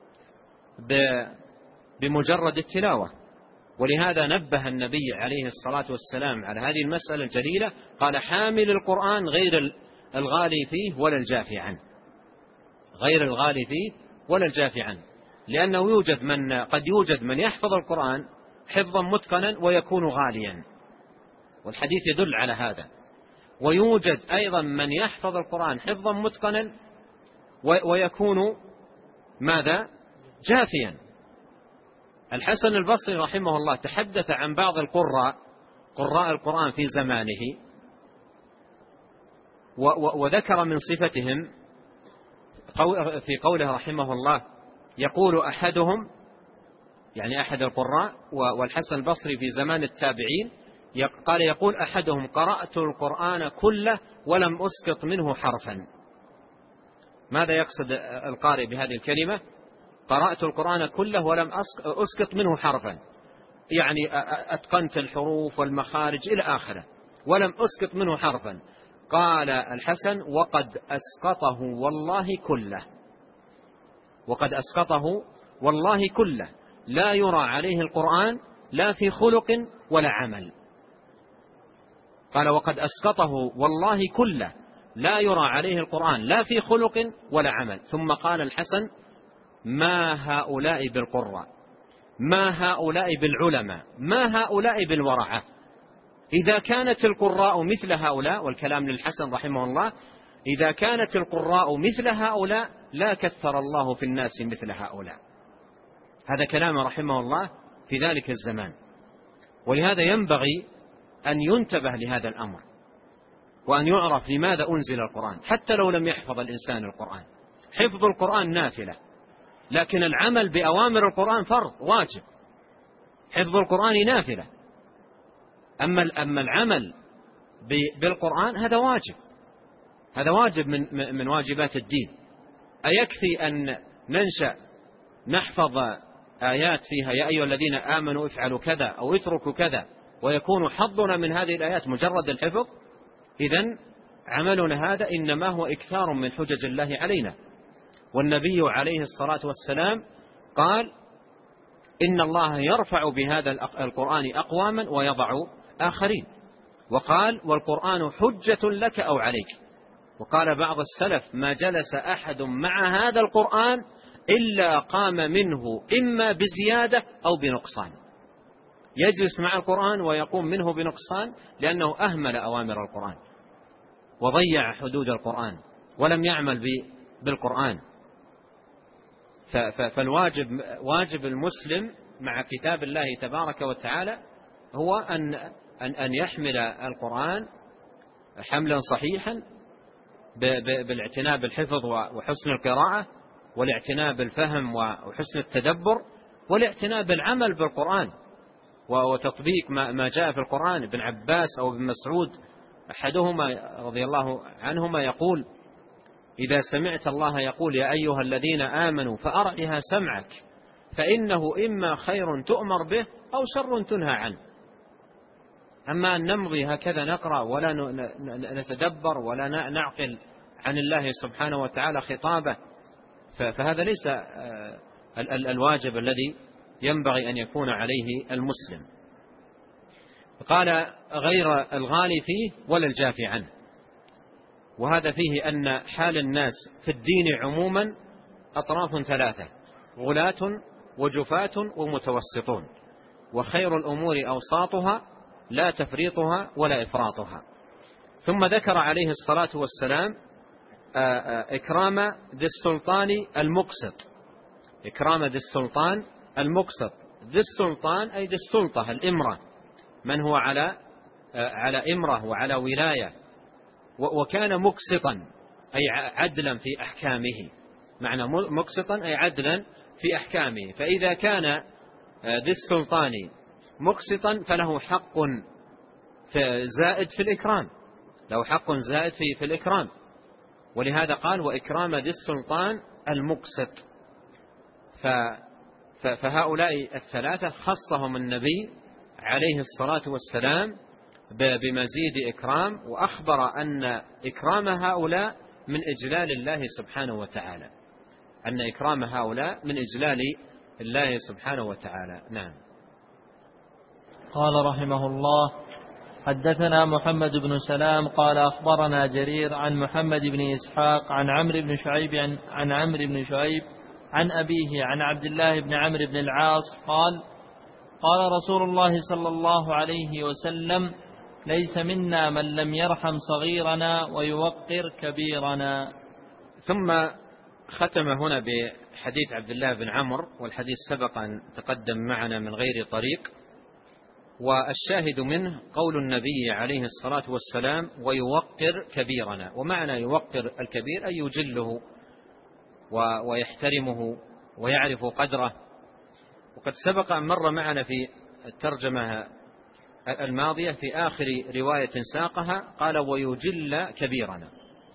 بمجرد التلاوة. ولهذا نبه النبي عليه الصلاة والسلام على هذه المسألة الجليلة، قال: حامل القرآن غير الغالي فيه ولا الجافي عنه، غير الغالي فيه ولا الجافي عنه، لأنه قد يوجد من يحفظ القرآن حفظا متقنا ويكون غاليا، والحديث يدل على هذا. ويوجد أيضا من يحفظ القرآن حفظا متقنا ويكون ماذا؟ جافيا. الحسن البصري رحمه الله تحدث عن بعض قراء القرآن في زمانه، وذكر من صفتهم في قوله رحمه الله: يقول أحدهم، يعني أحد القراء، والحسن البصري في زمان التابعين، قال يقول أحدهم: قرأت القرآن كله ولم أسقط منه حرفا. ماذا يقصد القارئ بهذه الكلمة؟ قرأت القرآن كله ولم أسقط منه حرفا، يعني أتقنت الحروف والمخارج إلى آخره، ولم أسقط منه حرفا. قال الحسن: وقد أسقطه والله كله، وقد أسقطه والله كله، لا يرى عليه القرآن لا في خلق ولا عمل. قال: وقد أسقطه والله كله، لا يرى عليه القرآن لا في خلق ولا عمل. ثم قال الحسن: ما هؤلاء بالقراء، ما هؤلاء بالعلماء، ما هؤلاء بالورعة. إذا كانت القراء مثل هؤلاء، والكلام للحسن رحمه الله، إذا كانت القراء مثل هؤلاء لا كثر الله في الناس مثل هؤلاء. هذا كلام رحمه الله في ذلك الزمان. ولهذا ينبغي أن ينتبه لهذا الأمر، وأن يعرف لماذا أنزل القرآن، حتى لو لم يحفظ الإنسان القرآن. حفظ القرآن نافلة، لكن العمل بأوامر القرآن فرض واجب. حفظ القرآن نافلة، أما العمل بالقرآن هذا واجب، هذا واجب من واجبات الدين. أيكفي أن ننشأ نحفظ آيات فيها يا أيها الذين آمنوا افعلوا كذا أو اتركوا كذا، ويكون حظنا من هذه الآيات مجرد الحفظ؟ إذن عملنا هذا إنما هو إكثار من حجج الله علينا. والنبي عليه الصلاة والسلام قال: إن الله يرفع بهذا القرآن أقواما ويضع آخرين. وقال: والقرآن حجة لك أو عليك. وقال بعض السلف: ما جلس أحد مع هذا القرآن إلا قام منه إما بزيادة أو بنقصان. يجلس مع القرآن ويقوم منه بنقصان، لأنه أهمل أوامر القرآن وضيع حدود القرآن ولم يعمل بالقرآن. فالواجب واجب المسلم مع كتاب الله تبارك وتعالى هو أن يحمل القرآن حملا صحيحا بالاعتناء بالحفظ وحسن القراءة، والاعتناء بالفهم وحسن التدبر، والاعتناء بالعمل بالقرآن وتطبيق ما جاء في القرآن. ابن عباس أو ابن مسعود أحدهما رضي الله عنهما يقول: إذا سمعت الله يقول يا أيها الذين آمنوا فأرعها سمعك، فإنه إما خير تؤمر به أو شر تنهى عنه. أما أن نمضي هكذا نقرأ ولا نتدبر ولا نعقل عن الله سبحانه وتعالى خطابه، فهذا ليس الواجب الذي ينبغي أن يكون عليه المسلم. قال: غير الغالي فيه ولا الجافي عنه. وهذا فيه أن حال الناس في الدين عموما أطراف ثلاثة: غلاة وجفاة ومتوسطون، وخير الأمور أوساطها لا تفريطها ولا إفراطها. ثم ذكر عليه الصلاة والسلام إكرام ذي السلطان المقسط. إكرام ذي السلطان المقسط. ذي السلطان أي ذي السلطة، الإمرة، من هو على إمرة وعلى ولاية. وكان مقسطا أي عدلا في أحكامه. معنى مقسطا أي عدلا في أحكامه. فإذا كان ذي السلطان مقسطا فله حق زائد في الإكرام، له حق زائد في الإكرام. ولهذا قال: وإكرام ذي السلطان المقسط. فهؤلاء الثلاثة خصهم النبي عليه الصلاة والسلام بمزيد إكرام، وأخبر أن إكرام هؤلاء من إجلال الله سبحانه وتعالى، أن إكرام هؤلاء من إجلال الله سبحانه وتعالى. نعم. قال رحمه الله: حدثنا محمد بن سلام قال أخبرنا جرير عن محمد بن إسحاق عن عمرو بن شعيب عن أبيه عن عبد الله بن عمرو بن العاص قال: قال رسول الله صلى الله عليه وسلم: ليس منا من لم يرحم صغيرنا ويوقر كبيرنا. ثم ختم هنا بحديث عبد الله بن عمرو، والحديث سبق أن تقدم معنا من غير طريق، والشاهد منه قول النبي عليه الصلاة والسلام: ويوقر كبيرنا. ومعنى يوقر الكبير أن يجله ويحترمه ويعرف قدره. وقد سبق أن مر معنا في الترجمة الماضية في آخر رواية ساقها قال: ويجل كبيرنا،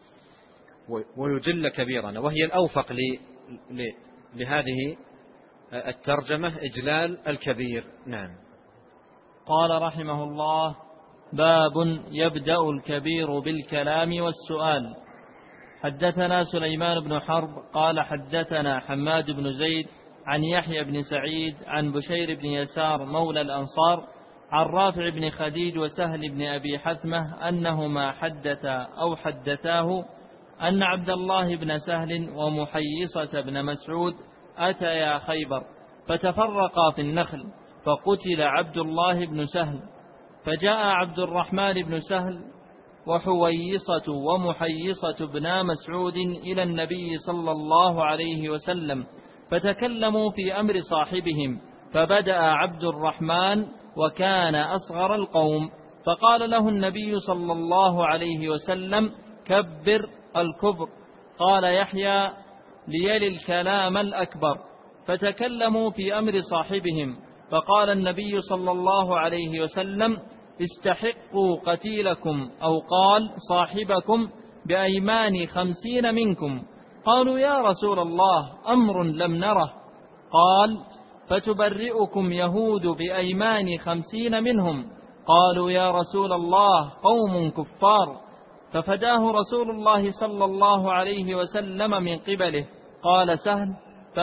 ويجل كبيرنا، وهي الأوفق لهذه الترجمة، إجلال الكبير. نعم. قال رحمه الله: باب يبدأ الكبير بالكلام والسؤال. حدثنا سليمان بن حرب قال حدثنا حماد بن زيد عن يحيى بن سعيد عن بشير بن يسار مولى الأنصار عن رافع بن خديج وسهل بن أبي حثمة أنهما حدثاه أن عبد الله بن سهل ومحيصة بن مسعود أتيا خيبر فتفرقا في النخل، فقتل عبد الله بن سهل، فجاء عبد الرحمن بن سهل وحويصة ومحيصة بن مسعود إلى النبي صلى الله عليه وسلم، فتكلموا في أمر صاحبهم، فبدأ عبد الرحمن وكان أصغر القوم، فقال له النبي صلى الله عليه وسلم: كبر الكبر. قال يحيى: ليلي الكلام الأكبر. فتكلموا في أمر صاحبهم، فقال النبي صلى الله عليه وسلم: استحقوا قتيلكم، أو قال صاحبكم، بأيمان 50 منكم. قالوا: يا رسول الله، أمر لم نره. قال: فتبرئكم يهود بأيمان 50 منهم. قالوا: يا رسول الله، قوم كفار. ففداه رسول الله صلى الله عليه وسلم من قبله. قال سهل: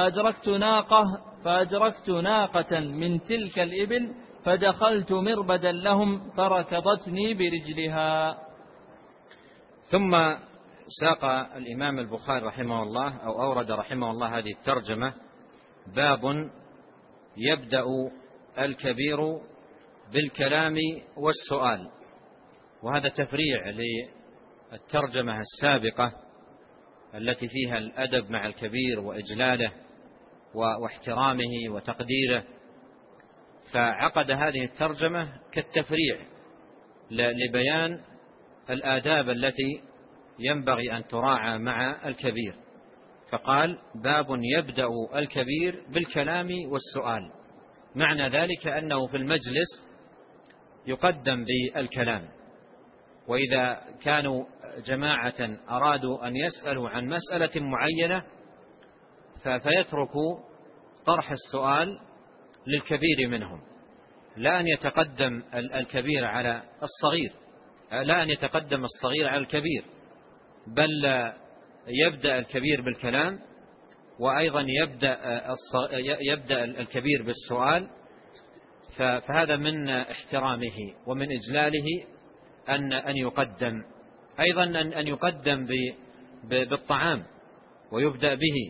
فأدركت ناقة من تلك الإبل، فدخلت مربدا لهم فركضتني برجلها. ثم ساق الإمام البخاري رحمه الله، أو أورد رحمه الله، هذه الترجمة: باب يبدأ الكبير بالكلام والسؤال. وهذا تفريع للترجمة السابقة التي فيها الأدب مع الكبير وإجلاله واحترامه وتقديره، فعقد هذه الترجمة كالتفريع لبيان الآداب التي ينبغي أن تراعى مع الكبير، فقال: باب يبدأ الكبير بالكلام والسؤال. معنى ذلك أنه في المجلس يقدم بالكلام، وإذا كانوا جماعة أرادوا أن يسألوا عن مسألة معينة فيتركوا طرح السؤال للكبير منهم، لا أن يتقدم الكبير على الصغير، لا أن يتقدم الصغير على الكبير، بل يبدأ الكبير بالكلام، وأيضا يبدأ الكبير بالسؤال. فهذا من احترامه ومن إجلاله أن يقدم، أيضا أن يقدم بالطعام ويبدأ به،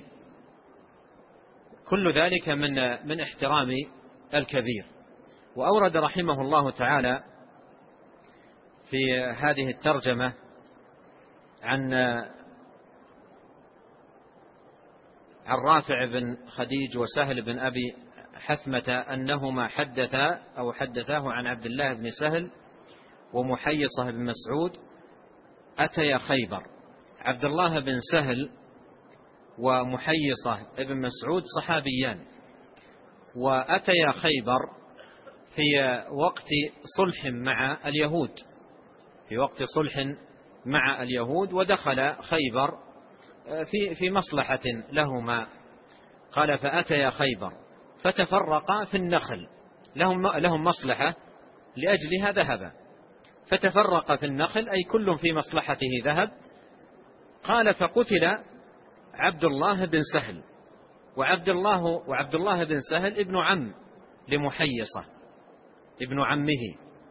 كل ذلك من احترام الكبير. وأورد رحمه الله تعالى في هذه الترجمة عن رافع بن خديج وسهل بن أبي حثمة أنهما حدثاه عن عبد الله بن سهل ومحيصة بن مسعود أتيا خيبر. عبد الله بن سهل ومحيصة بن مسعود صحابيان، وأتيا خيبر في وقت صلح مع اليهود، ودخل خيبر في مصلحة لهما. قال: فأتيا خيبر فتفرقا في النخل، لهم مصلحة لأجلها ذهبا، فتفرق في النخل، أي كل في مصلحته ذهب. قال: فقتل عبد الله بن سهل، وعبد الله بن سهل ابن عم لمحيصة، ابن عمه،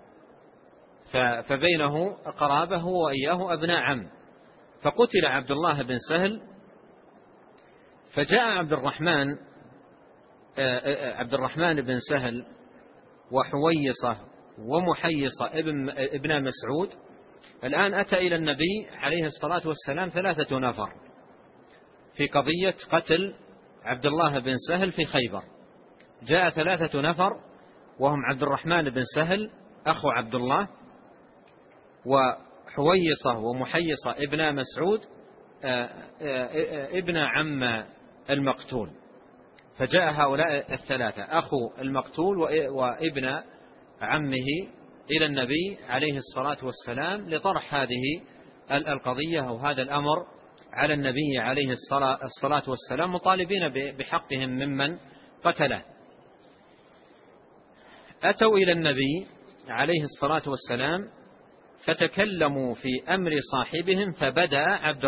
فبينه قرابه وإياه أبناء عم. فقتل عبد الله بن سهل، فجاء عبد الرحمن بن سهل وحويصة ومحيصة ابن مسعود. الآن أتى إلى النبي عليه الصلاة والسلام 3 نفر في قضية قتل عبد الله بن سهل في خيبر. جاء 3 نفر وهم عبد الرحمن بن سهل أخو عبد الله، وحويصة ومحيصة ابن مسعود ابن عم المقتول. فجاء هؤلاء 3 أخو المقتول وابن عمه إلى النبي عليه الصلاة والسلام لطرح هذه القضية أو هذا الأمر على النبي عليه الصلاة والسلام، مطالبين بحقهم ممن قتله. أتوا إلى النبي عليه الصلاة والسلام فتكلموا في أمر صاحبهم، فبدأ عبد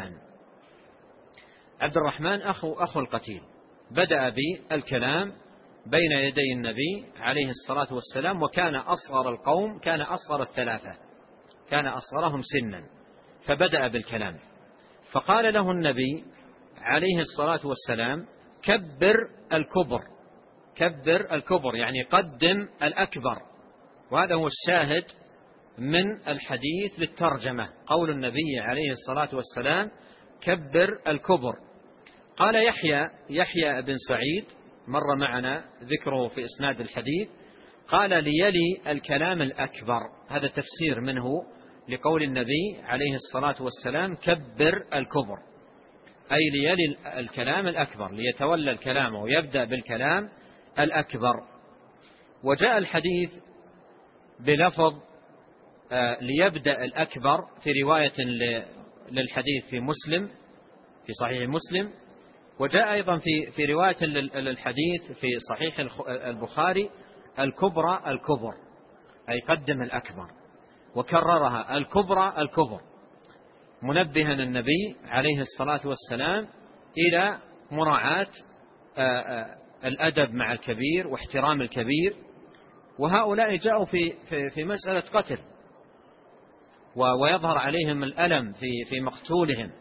الرحمن أخو القتيل بدأ بالكلام بين يدي النبي عليه الصلاة والسلام، وكان أصغر القوم، كان أصغر ال3، كان أصغرهم سنا، فبدأ بالكلام. فقال له النبي عليه الصلاة والسلام: كبر الكبر، يعني قدم الأكبر. وهذا هو الشاهد من الحديث للترجمة، قول النبي عليه الصلاة والسلام: كبر الكبر. قال يحيى بن سعيد مر معنا ذكره في إسناد الحديث، قال: ليلي الكلام الأكبر. هذا تفسير منه لقول النبي عليه الصلاة والسلام: كبر الكبر، أي ليلي الكلام الأكبر، ليتولى الكلام ويبدأ بالكلام الأكبر. وجاء الحديث بلفظ ليبدأ الأكبر في رواية للحديث في مسلم، في صحيح مسلم. وجاء أيضا في رواية للحديث في صحيح البخاري: الكبر، أي قدم الأكبر، وكررها الكبر، منبها النبي عليه الصلاة والسلام إلى مراعاة الأدب مع الكبير واحترام الكبير. وهؤلاء جاءوا في مسألة قتل، ويظهر عليهم الألم في مقتولهم،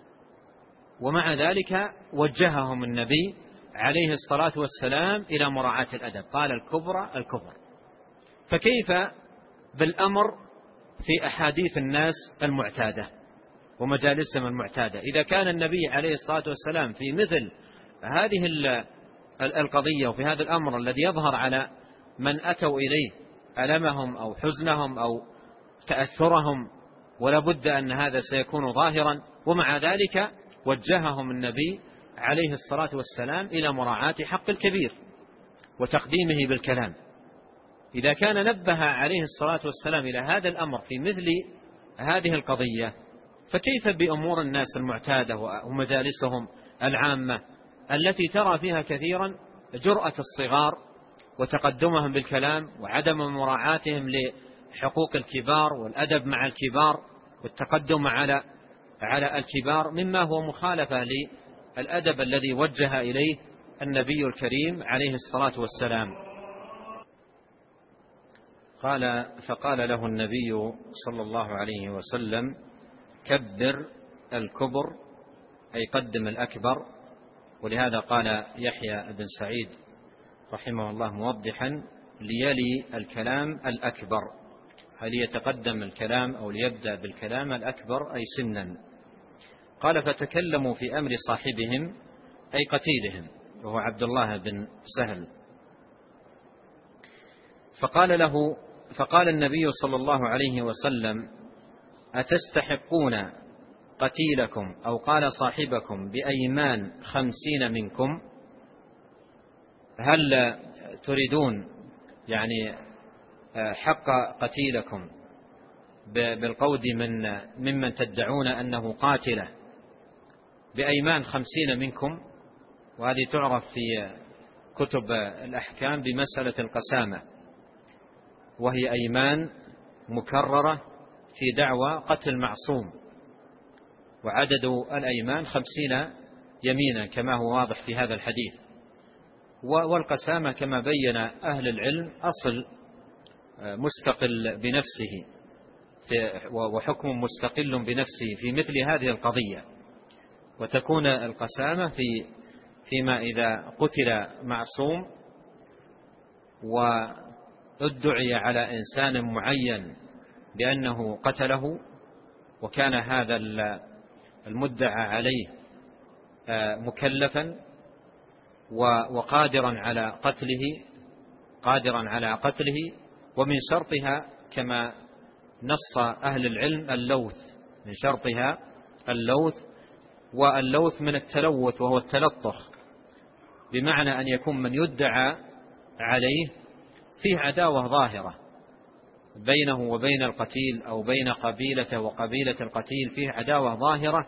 ومع ذلك وجههم النبي عليه الصلاة والسلام إلى مراعاة الأدب، قال: الكبر. فكيف بالأمر في أحاديث الناس المعتادة ومجالسهم المعتادة؟ إذا كان النبي عليه الصلاة والسلام في مثل هذه القضية وفي هذا الأمر الذي يظهر على من أتوا إليه ألمهم أو حزنهم أو تأثرهم، ولا بد أن هذا سيكون ظاهرا، ومع ذلك وجههم النبي عليه الصلاة والسلام إلى مراعاة حق الكبير وتقديمه بالكلام. إذا كان نبه عليه الصلاة والسلام إلى هذا الأمر في مثل هذه القضية، فكيف بأمور الناس المعتادة ومجالسهم العامة التي ترى فيها كثيرا جرأة الصغار وتقدمهم بالكلام وعدم مراعاتهم لحقوق الكبار والأدب مع الكبار والتقدم على الكبار، مما هو مخالفة للأدب الذي وجه إليه النبي الكريم عليه الصلاة والسلام. فقال له النبي صلى الله عليه وسلم: كبر الكبر، أي قدم الأكبر. ولهذا قال يحيى بن سعيد رحمه الله موضحا: ليلي الكلام الأكبر، هل يتقدم الكلام أو ليبدأ بالكلام الأكبر أي سنا. قال: فتكلموا في أمر صاحبهم، أي قتيلهم، وهو عبد الله بن سهل. فقال النبي صلى الله عليه وسلم: أتستحقون قتيلكم، أو قال صاحبكم، بأيمان 50 منكم؟ هل تريدون يعني حق قتيلكم بالقود ممن تدعون أنه قاتله بأيمان 50 منكم؟ وهذه تعرف في كتب الأحكام بمسألة القسامة، وهي أيمان مكررة في دعوى قتل معصوم، وعدد الأيمان 50 يمينا كما هو واضح في هذا الحديث. والقسامة كما بين أهل العلم أصل مستقل بنفسه وحكم مستقل بنفسه في مثل هذه القضية، وتكون القسامة فيما إذا قتل معصوم وادعي على إنسان معين بأنه قتله، وكان هذا المدعى عليه مكلفا وقادرا على قتله، ومن شرطها كما نص أهل العلم اللوث، من شرطها اللوث، واللوث من التلوث وهو التلطخ، بمعنى أن يكون من يدعى عليه فيه عداوة ظاهرة بينه وبين القتيل، أو بين قبيلته وقبيلة القتيل، فيه عداوة ظاهرة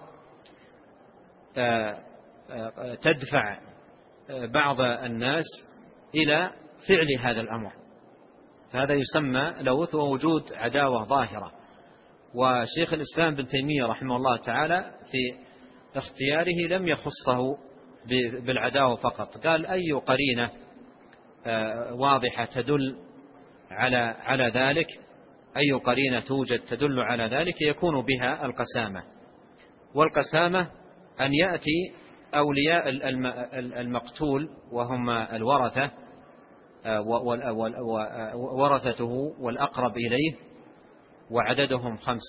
تدفع بعض الناس إلى فعل هذا الأمر، فهذا يسمى لوث ووجود عداوة ظاهرة. وشيخ الإسلام بن تيمية رحمه الله تعالى في اختياره لم يخصه بالعداوة فقط، قال أي قرينة واضحة تدل على ذلك، أي قرينة توجد تدل على ذلك يكون بها القسامة. والقسامة أن يأتي أولياء المقتول وهم الورثة ورثته والأقرب إليه، وعددهم 50،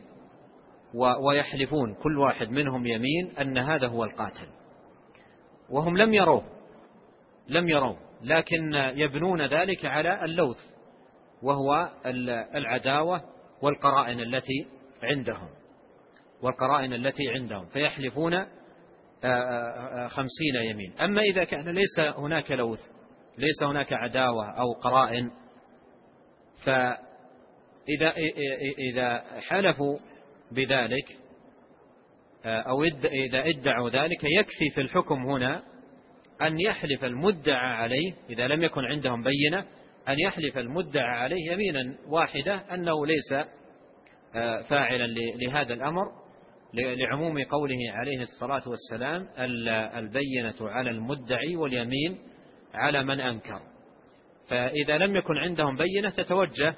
ويحلفون كل واحد منهم يمين أن هذا هو القاتل، وهم لم يروه، لكن يبنون ذلك على اللوث، وهو العداوة والقرائن التي عندهم، فيحلفون 50 يمين. أما إذا كان ليس هناك لوث، ليس هناك عداوة أو قرائن، فإذا حلفوا بذلك أو إذا ادعوا ذلك، يكفي في الحكم هنا أن يحلف المدعى عليه، إذا لم يكن عندهم بينة، أن يحلف المدعى عليه يمينا واحدة أنه ليس فاعلا لهذا الأمر، لعموم قوله عليه الصلاة والسلام: البينة على المدعي واليمين على من أنكر. فإذا لم يكن عندهم بينة تتوجه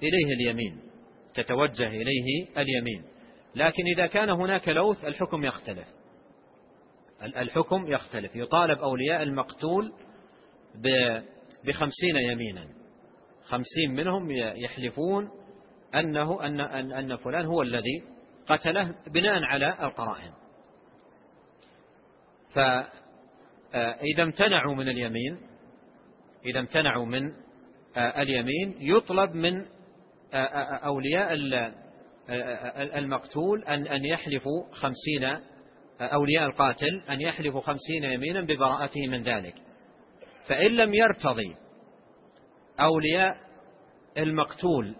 إليه اليمين. لكن إذا كان هناك لوث الحكم يختلف، يطالب أولياء المقتول ب50 يمينا، 50 منهم يحلفون أن فلان هو الذي قتله بناء على القرائن. فإذا امتنعوا من اليمين يطلب من أولياء المقتول أن يحلفوا 50، أولياء القاتل أن يحلفوا 50 يمينا ببراءته من ذلك. فإن لم يرتضي أولياء المقتول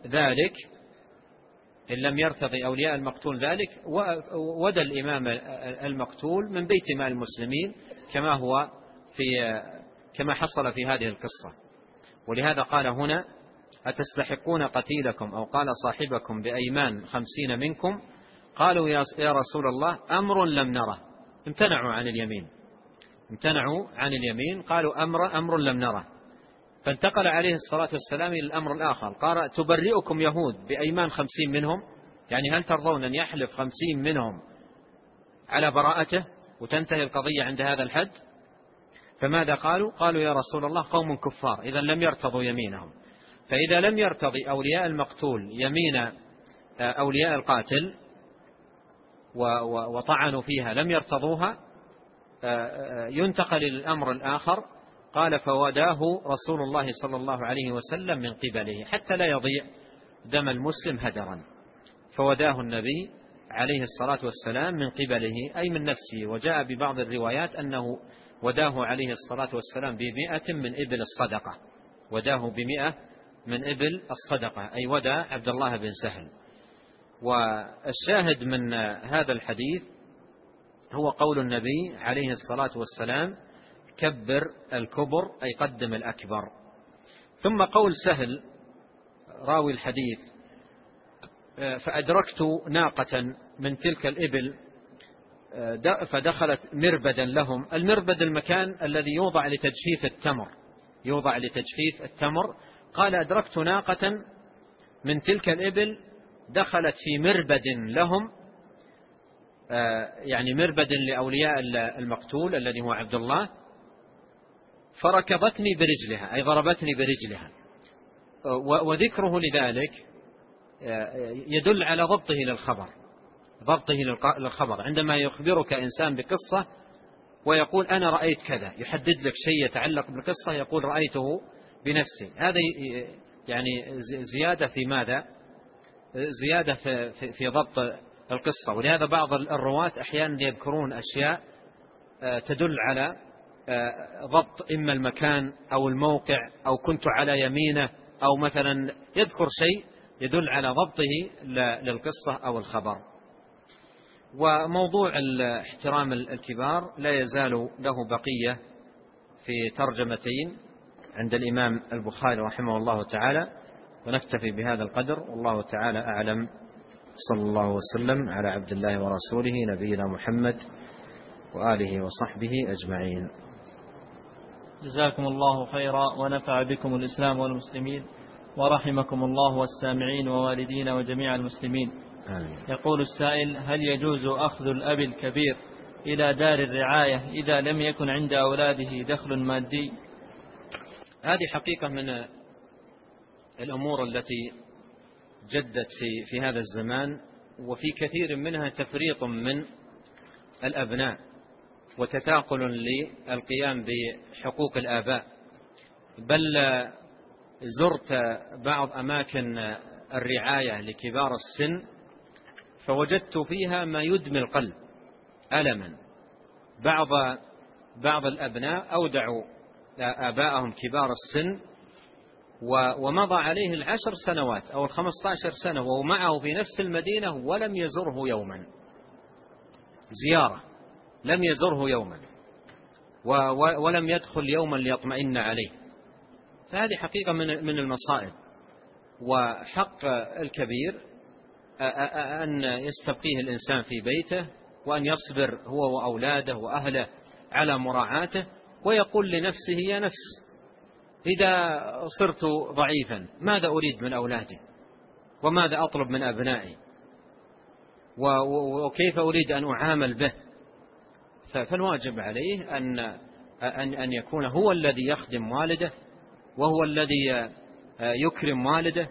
ذلك، ودى الإمام المقتول من بيت مال المسلمين كما حصل في هذه القصة. ولهذا قال هنا: أتستحقون قتيلكم، أو قال صاحبكم بأيمان 50 منكم، قالوا يا رسول الله أمر لم نره. امتنعوا عن اليمين، قالوا أمر لم نره. فانتقل عليه الصلاة والسلام إلى الأمر الآخر، قال: تبرئكم يهود بأيمان 50 منهم، يعني هل ترضون أن يحلف 50 منهم على براءته وتنتهي القضية عند هذا الحد؟ فماذا قالوا يا رسول الله قوم كفار، إذا لم يرتضوا يمينهم. فإذا لم يرتضي أولياء المقتول يمين أولياء القاتل وطعنوا فيها، لم يرتضوها، ينتقل للأمر الآخر. قال: فوداه رسول الله صلى الله عليه وسلم من قبله، حتى لا يضيع دم المسلم هدرا. فوداه النبي عليه الصلاة والسلام من قبله، أي من نفسه. وجاء ببعض الروايات أنه وداه عليه الصلاة والسلام ب100 من إبل الصدقة، وداه ب100 من إبل الصدقة، أي ودى عبد الله بن سهل. والشاهد من هذا الحديث هو قول النبي عليه الصلاة والسلام: كبر الكبر، أي قدم الأكبر. ثم قول سهل راوي الحديث: فأدركت ناقة من تلك الإبل فدخلت مربدا لهم. المربد المكان الذي يوضع لتجفيف التمر. قال: أدركت ناقة من تلك الإبل دخلت في مربد لهم، يعني مربد لأولياء المقتول الذي هو عبد الله، فركضتني برجلها، أي ضربتني برجلها. وذكره لذلك يدل على ضبطه للخبر. عندما يخبرك إنسان بقصة ويقول أنا رأيت كذا، يحدد لك شيء يتعلق بالقصة، يقول رأيته بنفسي. هذا يعني زيادة في ماذا؟ زيادة في ضبط القصة. ولهذا بعض الرواة أحيانا يذكرون أشياء تدل على ضبط إما المكان أو الموقع أو كنت على يمينه، أو مثلا يذكر شيء يدل على ضبطه للقصة أو الخبر. وموضوع احترام الكبار لا يزال له بقية في ترجمتين عند الإمام البخاري رحمه الله تعالى، ونكتفي بهذا القدر، والله تعالى أعلم. صلى الله وسلم على عبد الله ورسوله نبينا محمد وآله وصحبه أجمعين. جزاكم الله خيرا، ونفع بكم الإسلام والمسلمين، ورحمكم الله والسامعين ووالدينا وجميع المسلمين. آمين. يقول السائل: هل يجوز أخذ الأب الكبير إلى دار الرعاية إذا لم يكن عند أولاده دخل مادي؟ هذه حقيقة من الأمور التي جدت في هذا الزمان، وفي كثير منها تفريط من الأبناء وتثاقل للقيام بحقوق الآباء. بل زرت بعض أماكن الرعاية لكبار السن فوجدت فيها ما يدمي القلب ألما. بعض الأبناء أودعوا آباءهم كبار السن ومضى عليه 10 سنوات أو 15 سنة وهو معه في نفس المدينة ولم يزره يوما، زيارة لم يزره يوما، ولم يدخل يوما ليطمئن عليه. فهذه حقيقة من المصائب. وحق الكبير أن يستبقيه الإنسان في بيته، وأن يصبر هو وأولاده وأهله على مراعاته، ويقول لنفسه: يا نفس، إذا صرت ضعيفا ماذا أريد من أولادي، وماذا أطلب من أبنائي، وكيف أريد أن أعامل به؟ فالواجب عليه أن يكون هو الذي يخدم والده، وهو الذي يكرم والده.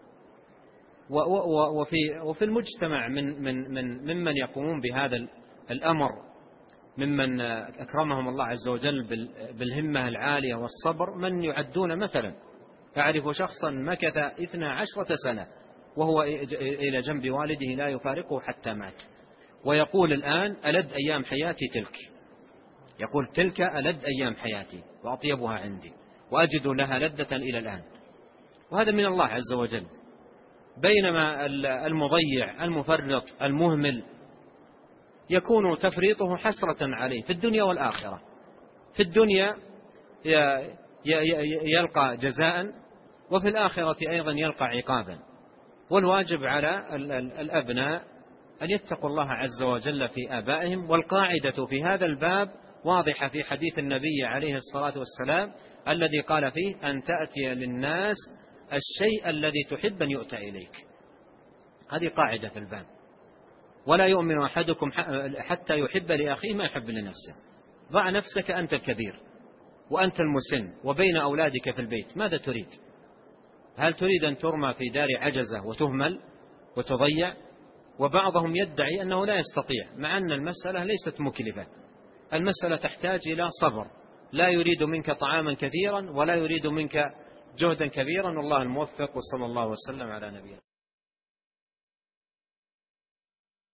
وفي المجتمع ممن يقومون بهذا الأمر ممن أكرمهم الله عز وجل بالهمة العالية والصبر من يعدون مثلا. أعرف شخصا مكث 12 سنة وهو إلى جنب والده لا يفارقه حتى مات، ويقول الآن: ألد أيام حياتي تلك. يقول: تلك ألد أيام حياتي وأطيبها عندي وأجد لها لذة إلى الآن. وهذا من الله عز وجل. بينما المضيع المفرط المهمل يكون تفريطه حسرة عليه في الدنيا والآخرة. في الدنيا يلقى جزاء، وفي الآخرة أيضا يلقى عقابا. والواجب على الأبناء أن يتقوا الله عز وجل في آبائهم. والقاعدة في هذا الباب واضحة في حديث النبي عليه الصلاة والسلام الذي قال فيه: أن تأتي للناس الشيء الذي تحب أن يؤتى إليك. هذه قاعدة في الباب. ولا يؤمن أحدكم حتى يحب لأخيه ما يحب لنفسه. ضع نفسك أنت الكبير وأنت المسن وبين أولادك في البيت، ماذا تريد؟ هل تريد أن ترمى في دار عجزة وتهمل وتضيع؟ وبعضهم يدعي أنه لا يستطيع، مع أن المسألة ليست مكلفة. المسألة تحتاج إلى صبر. لا يريد منك طعاما كثيرا ولا يريد منك جهدا كبيرا. والله الموفق، وصلى الله وسلم على نبينا.